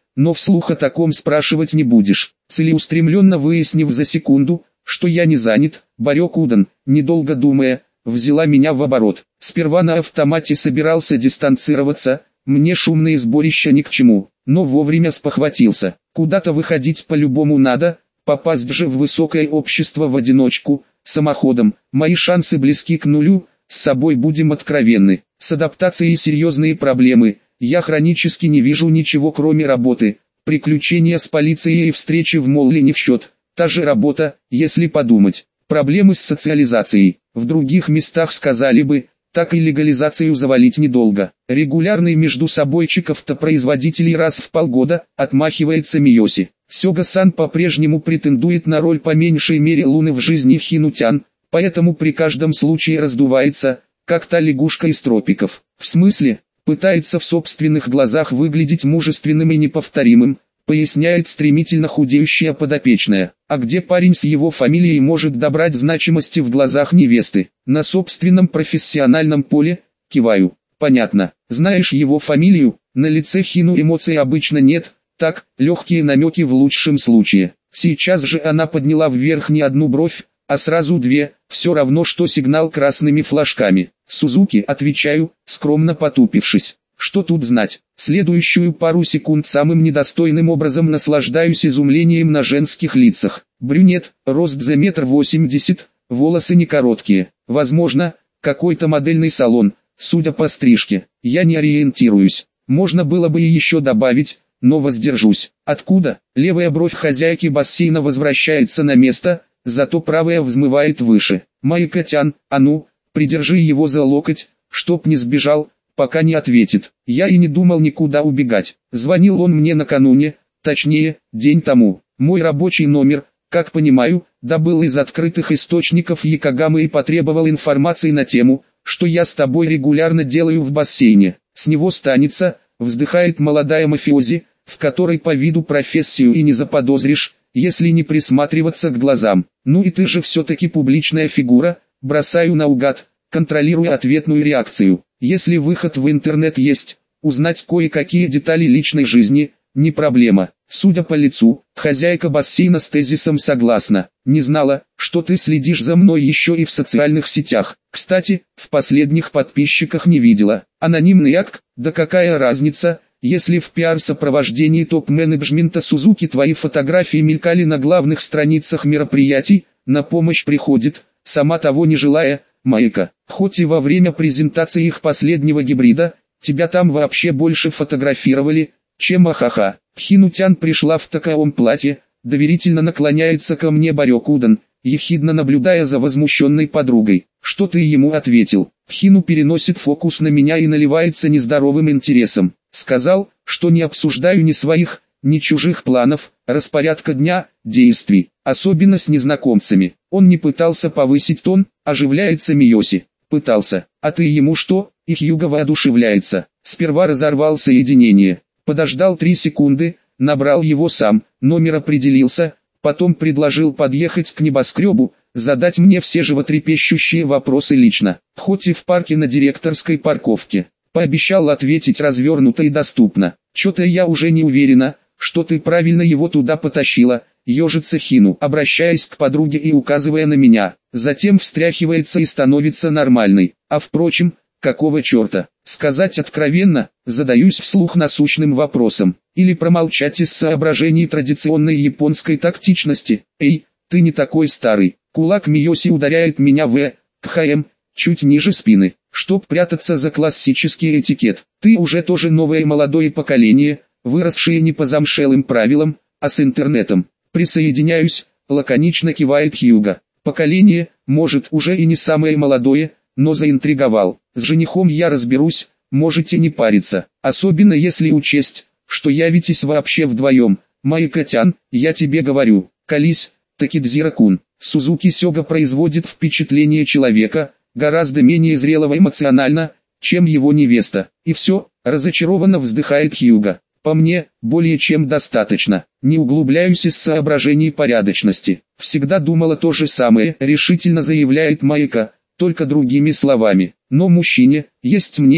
но вслух о таком спрашивать не будешь. Целеустремленно выяснив за секунду, что я не занят, Барёк-Удан, недолго думая, взяла меня в оборот. Сперва на автомате собирался дистанцироваться, мне шумные сборища ни к чему, но вовремя спохватился. Куда-то выходить по-любому надо, попасть же в высокое общество в одиночку, самоходом, мои шансы близки к нулю, с собой будем откровенны. С адаптацией серьезные проблемы, я хронически не вижу ничего кроме работы, приключения с полицией и встречи в молле не в счет, та же работа, если подумать. Проблемы с социализацией, в других местах сказали бы, так и легализацию завалить недолго. Регулярный между собойчиков-то производителей раз в полгода, отмахивается Миоси. Сёга-сан по-прежнему претендует на роль по меньшей мере луны в жизни Хинутян, поэтому при каждом случае раздувается, как та лягушка из тропиков. В смысле, пытается в собственных глазах выглядеть мужественным и неповторимым, поясняет стремительно худеющая подопечная. А где парень с его фамилией может добрать значимости в глазах невесты? На собственном профессиональном поле, киваю. Понятно. Знаешь его фамилию? На лице Хину эмоций обычно нет, так, легкие намеки в лучшем случае. Сейчас же она подняла вверх не одну бровь, а сразу две, все равно что сигнал красными флажками. Сузуки, отвечаю, скромно потупившись. Что тут знать? Следующую пару секунд самым недостойным образом наслаждаюсь изумлением на женских лицах. Брюнет, рост за 1,80 м, волосы не короткие. Возможно, какой-то модельный салон, судя по стрижке. Я не ориентируюсь. Можно было бы и еще добавить, но воздержусь. Откуда? Левая бровь хозяйки бассейна возвращается на место, зато правая взмывает выше. Майка-тян, а ну, придержи его за локоть, чтоб не сбежал, пока не ответит. Я и не думал никуда убегать. Звонил он мне накануне, точнее, день тому. Мой рабочий номер, как понимаю, добыл из открытых источников Якогамы и потребовал информации на тему, что я с тобой регулярно делаю в бассейне. С него станется, вздыхает молодая мафиози, в которой по виду профессию и не заподозришь, если не присматриваться к глазам. Ну и ты же все-таки публичная фигура, бросаю наугад, контролируя ответную реакцию. Если выход в интернет есть, узнать кое-какие детали личной жизни, не проблема. Судя по лицу, хозяйка бассейна с тезисом согласна. Не знала, что ты следишь за мной еще и в социальных сетях. Кстати, в последних подписчиках не видела. Анонимный акт, да какая разница, если в пиар-сопровождении топ-менеджмента Сузуки твои фотографии мелькали на главных страницах мероприятий, на помощь приходит, сама того не желая, Майка. Хоть и во время презентации их последнего гибрида, тебя там вообще больше фотографировали, чем ахаха. Хинутян пришла в таком платье, доверительно наклоняется ко мне Барёк-Удан, ехидно наблюдая за возмущенной подругой. Что ты ему ответил? Хину переносит фокус на меня и наливается нездоровым интересом. Сказал, что не обсуждаю ни своих, ни чужих планов, распорядка дня, действий, особенно с незнакомцами. Он не пытался повысить тон, оживляется Миоси. Пытался. А ты ему что? И Хьюго воодушевляется. Сперва разорвал соединение. Подождал 3 секунды, набрал его сам, номер определился, потом предложил подъехать к небоскребу, задать мне все животрепещущие вопросы лично, хоть и в парке на директорской парковке. Пообещал ответить развернуто и доступно. Чё-то я уже не уверена, что ты правильно его туда потащила, ежится Хину, обращаясь к подруге и указывая на меня. Затем встряхивается и становится нормальной. А впрочем, какого черта? Сказать откровенно, задаюсь вслух насущным вопросом. Или промолчать из соображений традиционной японской тактичности. Эй, ты не такой старый. Кулак Миоси ударяет меня в КХМ, чуть ниже спины, чтоб прятаться за классический этикет. Ты уже тоже новое молодое поколение, выросшее не по замшелым правилам, а с интернетом. Присоединяюсь, лаконично кивает Хьюго. Поколение, может, уже и не самое молодое, но заинтриговал. С женихом я разберусь, можете не париться. Особенно если учесть, что явитесь вообще вдвоем. Майка-тян, я тебе говорю, колись, Такидзира-кун. Сузуки Сёга производит впечатление человека, гораздо менее зрелого эмоционально, чем его невеста. И все, разочарованно вздыхает Хьюго. По мне, более чем достаточно. Не углубляюсь из соображений порядочности. Всегда думала то же самое, решительно заявляет Майка, только другими словами. Но мужчине, есть мнение,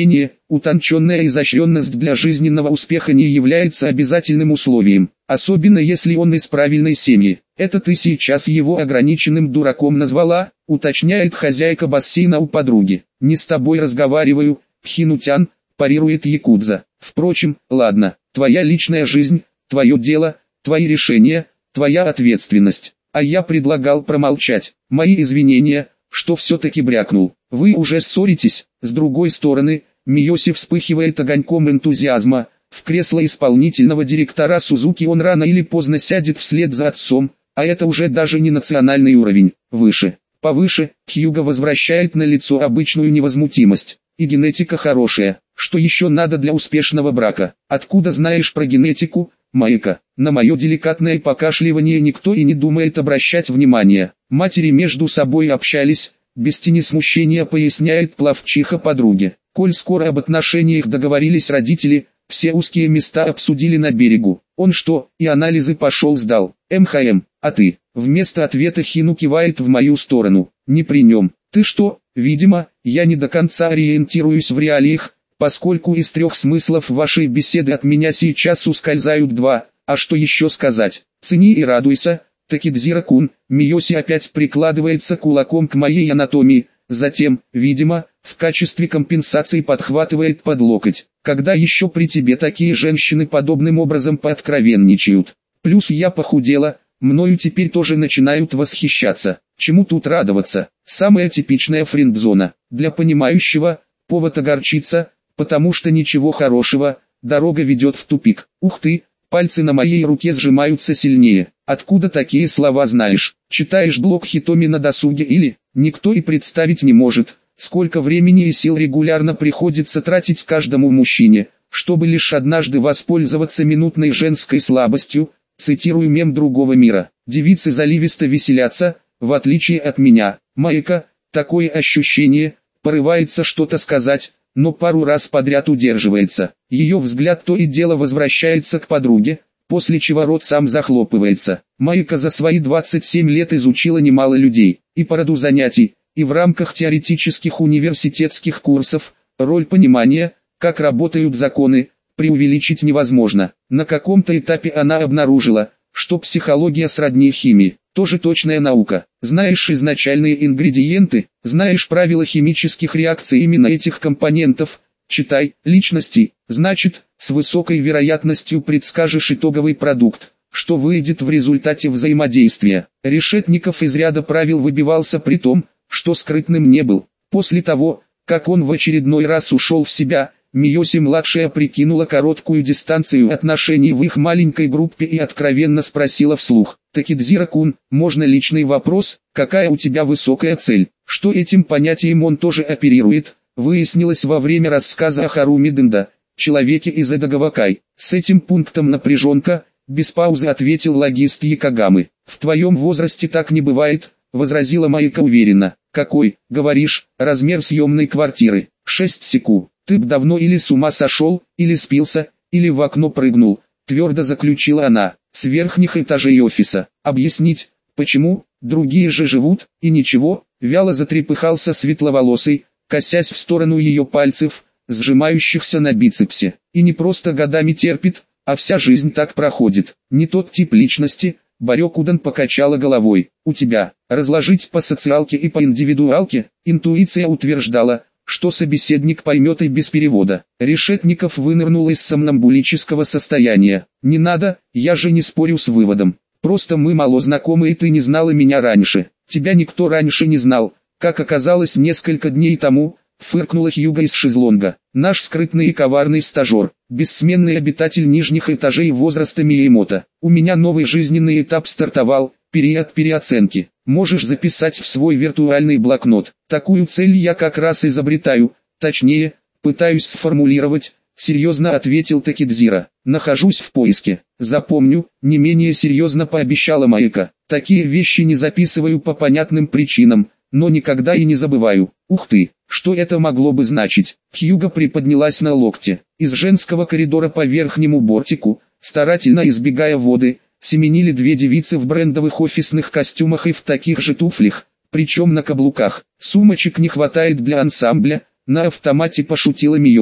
Утонченная изощренность для жизненного успеха не является обязательным условием, особенно если он из правильной семьи. Это ты сейчас его ограниченным дураком назвала, уточняет хозяйка бассейна у подруги. Не с тобой разговариваю, Пхинутян, парирует якудза. Впрочем, ладно, твоя личная жизнь, твое дело, твои решения, твоя ответственность. А я предлагал промолчать. Мои извинения, что все-таки брякнул. Вы уже ссоритесь. С другой стороны, Миоси вспыхивает огоньком энтузиазма. В кресло исполнительного директора Сузуки он рано или поздно сядет вслед за отцом, а это уже даже не национальный уровень. Выше, повыше, Хьюго возвращает на лицо обычную невозмутимость. И генетика хорошая. Что еще надо для успешного брака? Откуда знаешь про генетику, Майка? На мое деликатное покашливание никто и не думает обращать внимание. Матери между собой общались, без тени смущения поясняет пловчиха подруге. Коль скоро об отношениях договорились родители, все узкие места обсудили на берегу. Он что, и анализы пошел сдал? МХМ, а ты? Вместо ответа Хину кивает в мою сторону. Не при нем. Ты что? Видимо, я не до конца ориентируюсь в реалиях, поскольку из 3 смыслов вашей беседы от меня сейчас ускользают 2, а что еще сказать? Цени и радуйся, Такидзира-кун. Миоси опять прикладывается кулаком к моей анатомии, затем, видимо, в качестве компенсации подхватывает под локоть. Когда еще при тебе такие женщины подобным образом пооткровенничают? Плюс я похудела, мною теперь тоже начинают восхищаться. Чему тут радоваться? Самая типичная френдзона. Для понимающего, повод огорчиться, потому что ничего хорошего, дорога ведет в тупик. Ух ты, пальцы на моей руке сжимаются сильнее. Откуда такие слова знаешь? Читаешь блог Хитоми на досуге или? Никто и представить не может, сколько времени и сил регулярно приходится тратить каждому мужчине, чтобы лишь однажды воспользоваться минутной женской слабостью. Цитирую мем другого мира. Девицы заливисто веселятся, в отличие от меня. Майка, такое ощущение, порывается что-то сказать, но пару раз подряд удерживается. Ее взгляд то и дело возвращается к подруге, после чего рот сам захлопывается. Майка за свои 27 лет изучила немало людей, и по роду занятий, и в рамках теоретических университетских курсов, роль понимания, как работают законы, преувеличить невозможно. На каком-то этапе она обнаружила, что психология сродни химии, тоже точная наука. Знаешь изначальные ингредиенты, знаешь правила химических реакций именно этих компонентов, читай, личности, значит, с высокой вероятностью предскажешь итоговый продукт, что выйдет в результате взаимодействия. Решетников из ряда правил выбивался при том, что скрытным не был. После того, как он в очередной раз ушел в себя, Миоси-младшая прикинула короткую дистанцию отношений в их маленькой группе и откровенно спросила вслух. «Такидзира-кун, можно личный вопрос, какая у тебя высокая цель?» Что этим понятием он тоже оперирует, выяснилось во время рассказа о Харуми Дэнда, человеке из Эдогавакай. С этим пунктом напряженка, без паузы ответил логист Якогамы. «В твоем возрасте так не бывает», возразила Майка уверенно. «Какой, говоришь, размер съемной квартиры?» 6 секунд. «Ты б давно или с ума сошел, или спился, или в окно прыгнул», твердо заключила она, «с верхних этажей офиса. Объяснить, почему, другие же живут, и ничего», вяло затрепыхался светловолосый, косясь в сторону ее пальцев, сжимающихся на бицепсе. «И не просто годами терпит, а вся жизнь так проходит. Не тот тип личности», Барёкудан покачала головой. «У тебя, разложить по социалке и по индивидуалке», интуиция утверждала, что собеседник поймет и без перевода. Решетников вынырнул из сомнамбулического состояния. «Не надо, я же не спорю с выводом. Просто мы мало знакомы и ты не знала меня раньше. Тебя никто раньше не знал, как оказалось несколько дней тому», фыркнула Хьюго из шезлонга. «Наш скрытный и коварный стажер, бессменный обитатель нижних этажей возраста Миямото. У меня новый жизненный этап стартовал, период переоценки. Можешь записать в свой виртуальный блокнот. Такую цель я как раз изобретаю, точнее, пытаюсь сформулировать», серьезно ответил Такидзира. «Нахожусь в поиске. Запомню», не менее серьезно пообещала Майка. «Такие вещи не записываю по понятным причинам, но никогда и не забываю». «Ух ты, что это могло бы значить?» Хьюго приподнялась на локте. Из женского коридора по верхнему бортику, старательно избегая воды, семенили 2 девицы в брендовых офисных костюмах и в таких же туфлях, причем на каблуках. «Сумочек не хватает для ансамбля», на автомате пошутила Миоси.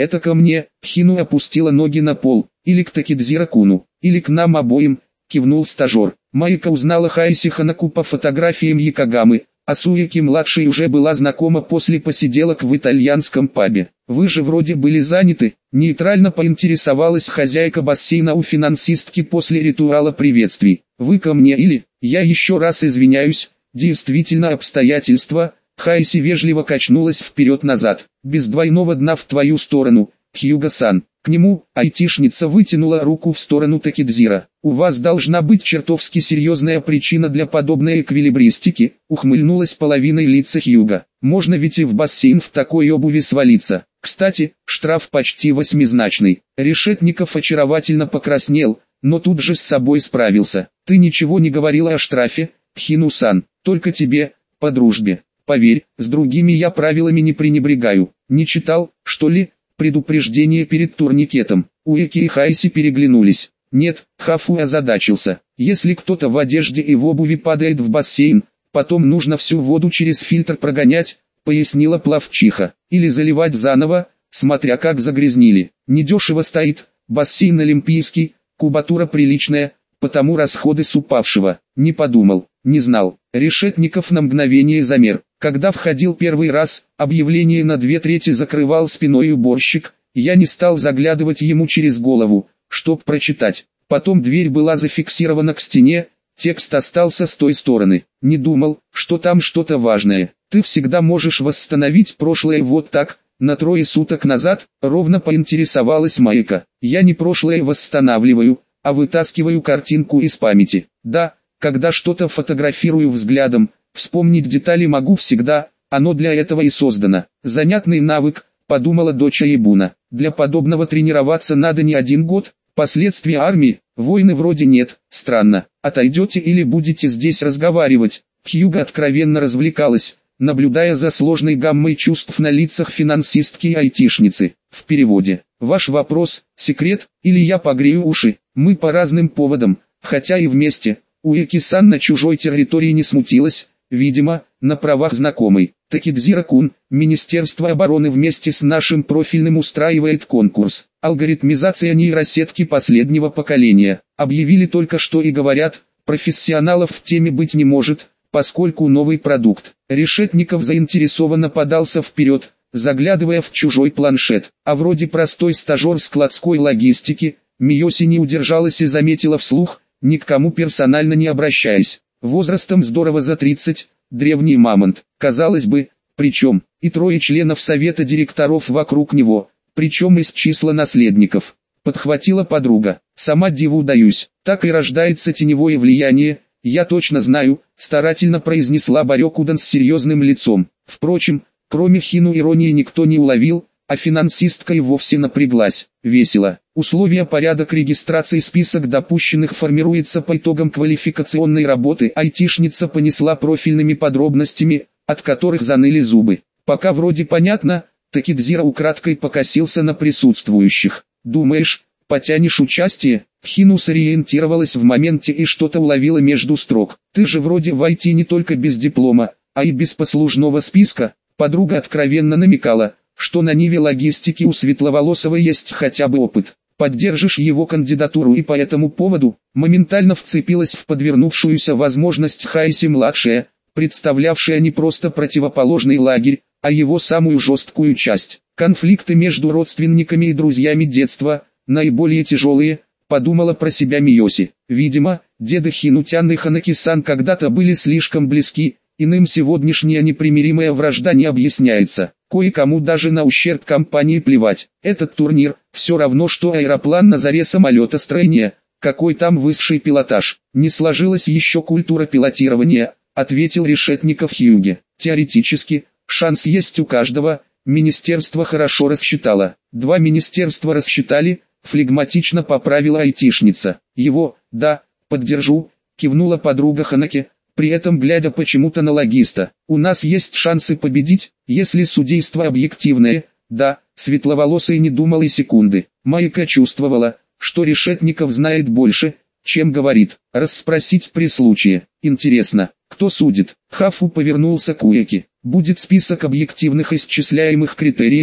Это ко мне. Хину опустила ноги на пол. Или к Такидзира-куну, или к нам обоим, кивнул стажер. Майка узнала Хайси Ханаку по фотографиям Якогамы, а Суеки-младшей уже была знакома после посиделок в итальянском пабе. Вы же вроде были заняты, нейтрально поинтересовалась хозяйка бассейна у финансистки после ритуала приветствий. Вы ко мне или, я еще раз извиняюсь, действительно обстоятельства. Хайси вежливо качнулась вперед-назад, без двойного дна в твою сторону, Хьюго-сан. К нему, айтишница вытянула руку в сторону Такидзира. У вас должна быть чертовски серьезная причина для подобной эквилибристики, ухмыльнулась половиной лица Хьюго. Можно ведь и в бассейн в такой обуви свалиться. Кстати, штраф почти восьмизначный. Решетников очаровательно покраснел, но тут же с собой справился. Ты ничего не говорила о штрафе, Хину-сан, только тебе, по дружбе. Поверь, с другими я правилами не пренебрегаю. Не читал, что ли? Предупреждение перед турникетом. Уэки и Хайси переглянулись. Нет, Хафу озадачился. Если кто-то в одежде и в обуви падает в бассейн, потом нужно всю воду через фильтр прогонять, пояснила пловчиха. Или заливать заново, смотря как загрязнили. Недешево стоит, бассейн олимпийский, кубатура приличная, потому расходы с упавшего. Не подумал, не знал. Решетников на мгновение замер. Когда входил первый раз, объявление на 2/3 закрывал спиной уборщик, я не стал заглядывать ему через голову, чтоб прочитать. Потом дверь была зафиксирована к стене, текст остался с той стороны. Не думал, что там что-то важное. Ты всегда можешь восстановить прошлое вот так, на 3 суток назад, ровно поинтересовалась Майка. Я не прошлое восстанавливаю, а вытаскиваю картинку из памяти. Да, когда что-то фотографирую взглядом, вспомнить детали могу всегда, оно для этого и создано. Занятный навык, подумала дочь Ибуна. Для подобного тренироваться надо не 1 год, последствия армии, войны вроде нет, странно. Отойдете или будете здесь разговаривать? Хьюго откровенно развлекалась, наблюдая за сложной гаммой чувств на лицах финансистки и айтишницы. В переводе. Ваш вопрос, секрет, или я погрею уши? Мы по разным поводам, хотя и вместе. Уэки-сан на чужой территории не смутилась, видимо, на правах знакомой. Такидзира-кун, Министерство обороны вместе с нашим профильным устраивает конкурс. Алгоритмизация нейросетки последнего поколения. Объявили только что и говорят, профессионалов в теме быть не может, поскольку новый продукт. Решетников заинтересованно подался вперед, заглядывая в чужой планшет. А вроде простой стажер складской логистики, Миоси не удержалась и заметила вслух, ни к кому персонально не обращаясь. Возрастом здорово за 30, древний мамонт, казалось бы, причем, и 3 членов совета директоров вокруг него, причем из числа наследников. Подхватила подруга. Сама диву даюсь, так и рождается теневое влияние, я точно знаю, старательно произнесла Барёкудан с серьезным лицом. Впрочем, кроме Хину иронии никто не уловил, а финансистка и вовсе напряглась. Весело. Условия порядок регистрации список допущенных формируется по итогам квалификационной работы. Айтишница понесла профильными подробностями, от которых заныли зубы. Пока вроде понятно, Такидзира украдкой покосился на присутствующих. Думаешь, потянешь участие? Хину сориентировалась в моменте и что-то уловила между строк. Ты же вроде в IT не только без диплома, а и без послужного списка. Подруга откровенно намекала, что на ниве логистики у Светловолосого есть хотя бы опыт. Поддержишь его кандидатуру, и по этому поводу моментально вцепилась в подвернувшуюся возможность Хайси-младшая, представлявшая не просто противоположный лагерь, а его самую жесткую часть. Конфликты между родственниками и друзьями детства, наиболее тяжелые, подумала про себя Миоси. Видимо, деды Хинутян и Ханаки-сан когда-то были слишком близки, иным сегодняшняя непримиримая вражда не объясняется. Кое-кому даже на ущерб компании плевать. Этот турнир, все равно что аэроплан на заре самолетостроения, какой там высший пилотаж. Не сложилась еще культура пилотирования, ответил Решетников Хьюге. Теоретически, шанс есть у каждого, министерство хорошо рассчитало. 2 министерства рассчитали, флегматично поправила айтишница. Его, да, поддержу, кивнула подруга Ханаки, при этом глядя почему-то на логиста. У нас есть шансы победить, если судейство объективное. Да, Светловолосый не думал и секунды. Майка чувствовала, что Решетников знает больше, чем говорит. Расспросить при случае. Интересно, кто судит? Хафу повернулся к Уэки. Будет список объективных исчисляемых критериев,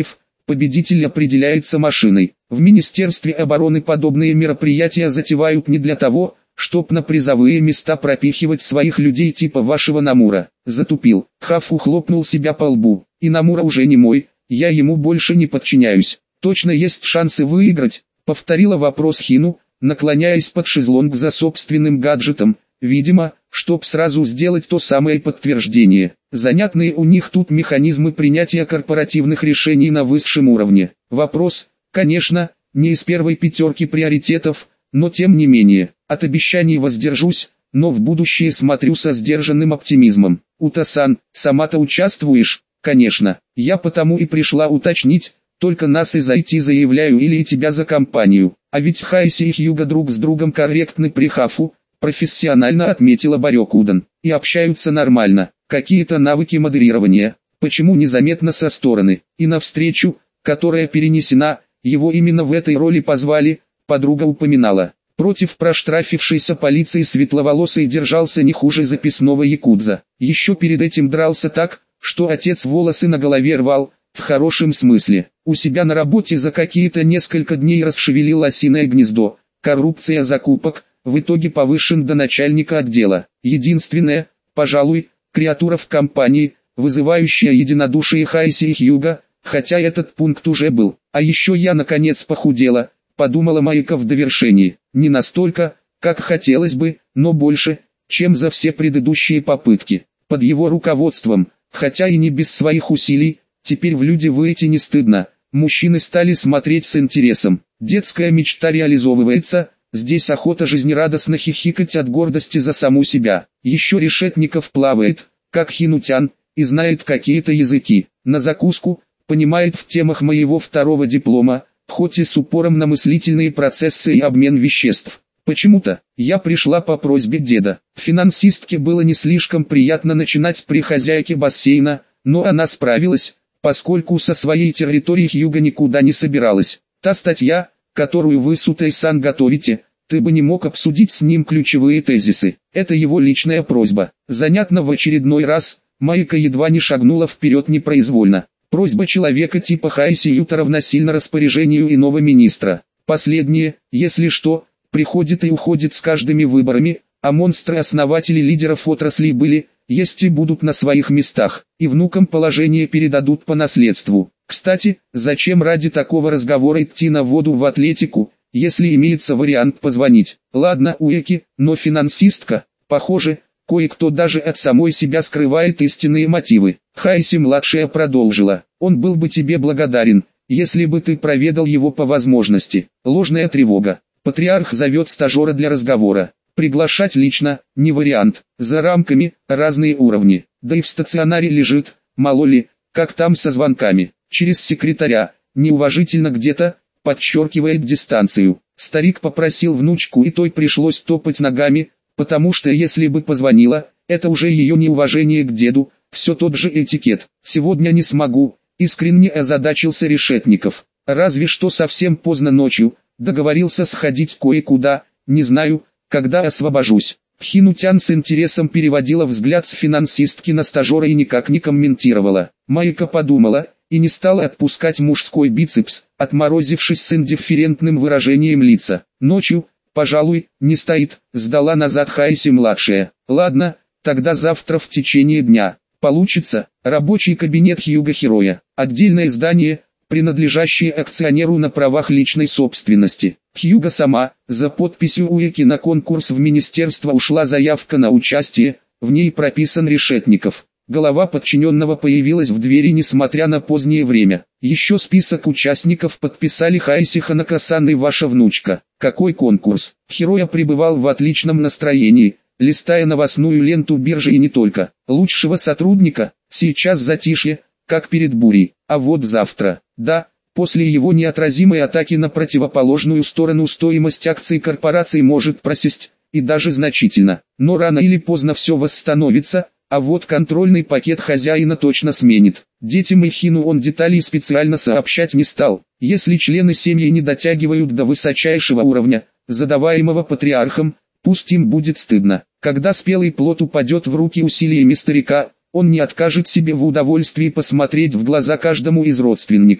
Победитель определяется машиной. В Министерстве обороны подобные мероприятия затевают не для того, чтоб на призовые места пропихивать своих людей типа вашего Намура. Затупил. Хафу хлопнул себя по лбу. И Намура уже не мой, я ему больше не подчиняюсь. Точно есть шансы выиграть? Повторила вопрос Хину, наклоняясь под шезлонг за собственным гаджетом. Видимо, чтоб сразу сделать то самое подтверждение. Занятные у них тут механизмы принятия корпоративных решений на высшем уровне. Вопрос, конечно, не из первой пятерки приоритетов, но тем не менее, от обещаний воздержусь, но в будущее смотрю со сдержанным оптимизмом. Ута-сан, сама-то участвуешь? Конечно, я потому и пришла уточнить, только нас из IT заявляю или и тебя за компанию. А ведь Хайси и Хьюга друг с другом корректны при Хафу, профессионально отметила Барёкудан, и общаются нормально. Какие-то навыки модерирования, почему незаметно со стороны, и на встречу, которая перенесена, его именно в этой роли позвали, подруга упоминала. Против проштрафившейся полиции светловолосый держался не хуже записного якудза. Еще перед этим дрался так, что отец волосы на голове рвал, в хорошем смысле. У себя на работе за какие-то несколько дней расшевелил осиное гнездо. Коррупция закупок, в итоге повышен до начальника отдела. Единственное, пожалуй, креатура в компании, вызывающая единодушие Хайси и Хьюга, хотя этот пункт уже был. А еще я наконец похудела, подумала Майка в довершении. Не настолько, как хотелось бы, но больше, чем за все предыдущие попытки. Под его руководством, хотя и не без своих усилий, теперь в люди выйти не стыдно. Мужчины стали смотреть с интересом. Детская мечта реализовывается. Здесь охота жизнерадостно хихикать от гордости за саму себя. Еще Решетников плавает, как Хинутян, и знает какие-то языки. На закуску, понимает в темах моего второго диплома, хоть и с упором на мыслительные процессы и обмен веществ. Почему-то, я пришла по просьбе деда. Финансистке было не слишком приятно начинать при хозяйке бассейна, но она справилась, поскольку со своей территории Хьюга никуда не собиралась. Та статья, которую вы с Утай-сан готовите, ты бы не мог обсудить с ним ключевые тезисы. Это его личная просьба. Занятно в очередной раз, Майка едва не шагнула вперед непроизвольно. Просьба человека типа Хайси Юта равносильно распоряжению иного министра. Последнее, если что, приходит и уходит с каждыми выборами, а монстры-основатели лидеров отраслей были, есть и будут на своих местах, и внукам положение передадут по наследству. Кстати, зачем ради такого разговора идти на воду в атлетику, если имеется вариант позвонить? Ладно, Уэки, но финансистка, похоже, кое-кто даже от самой себя скрывает истинные мотивы. Хайси-младшая продолжила. Он был бы тебе благодарен, если бы ты проведал его по возможности. Ложная тревога. Патриарх зовет стажера для разговора. Приглашать лично, не вариант. За рамками, разные уровни. Да и в стационаре лежит, мало ли, как там со звонками. Через секретаря, неуважительно где-то, подчеркивает дистанцию. Старик попросил внучку, и той пришлось топать ногами, потому что если бы позвонила, это уже ее неуважение к деду, все тот же этикет. Сегодня не смогу, искренне озадачился Решетников. Разве что совсем поздно ночью, договорился сходить кое-куда, не знаю, когда освобожусь. Хинутян с интересом переводила взгляд с финансистки на стажера и никак не комментировала. Майка подумала, и не стала отпускать мужской бицепс, отморозившись с индифферентным выражением лица. Ночью, пожалуй, не стоит, сдала назад Хайси-младшая. Ладно, тогда завтра в течение дня. Получится, рабочий кабинет Хьюга-Хероя, отдельное здание, принадлежащее акционеру на правах личной собственности. Хьюга сама, за подписью Уэки на конкурс в министерство ушла заявка на участие, в ней прописан Решетников. Голова подчиненного появилась в двери несмотря на позднее время. Еще список участников подписали Хайси Ханака-сан и ваша внучка. Какой конкурс? Хероя пребывал в отличном настроении, листая новостную ленту биржи и не только. Лучшего сотрудника, сейчас затишье, как перед бурей, а вот завтра, да, после его неотразимой атаки на противоположную сторону стоимость акций корпорации может просесть, и даже значительно. Но рано или поздно все восстановится, а вот контрольный пакет хозяина точно сменит. Детям и Хину он деталей специально сообщать не стал. Если члены семьи не дотягивают до высочайшего уровня, задаваемого патриархом, пусть им будет стыдно. Когда спелый плод упадет в руки усилиями старика, он не откажет себе в удовольствии посмотреть в глаза каждому из родственников.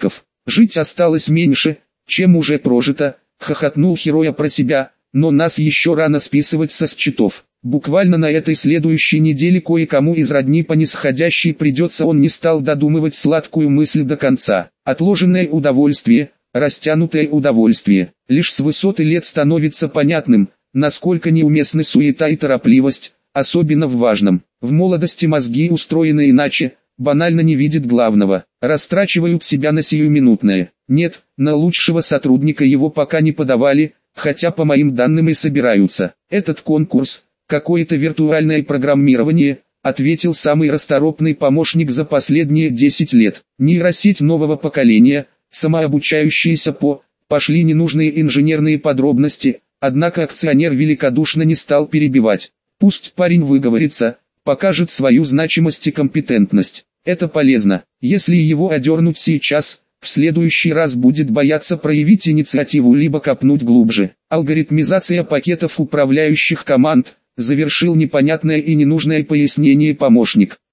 Жить осталось меньше, чем уже прожито, хохотнул Хероя про себя, но нас еще рано списывать со счетов. Буквально на этой следующей неделе кое-кому из родни по нисходящей придется, он не стал додумывать сладкую мысль до конца. Отложенное удовольствие, растянутое удовольствие. Лишь с высоты лет становится понятным, насколько неуместны суета и торопливость, особенно в важном. В молодости мозги устроены иначе, банально не видят главного, растрачивают себя на сиюминутное. Нет, на лучшего сотрудника его пока не подавали, хотя по моим данным и собираются. Этот конкурс, какое-то виртуальное программирование, ответил самый расторопный помощник за последние 10 лет. Нейросеть нового поколения, самообучающаяся пошли ненужные инженерные подробности, однако акционер великодушно не стал перебивать. Пусть парень выговорится, покажет свою значимость и компетентность. Это полезно. Если его одернуть сейчас, в следующий раз будет бояться проявить инициативу либо копнуть глубже. Алгоритмизация пакетов управляющих команд, завершил непонятное и ненужное пояснение помощник.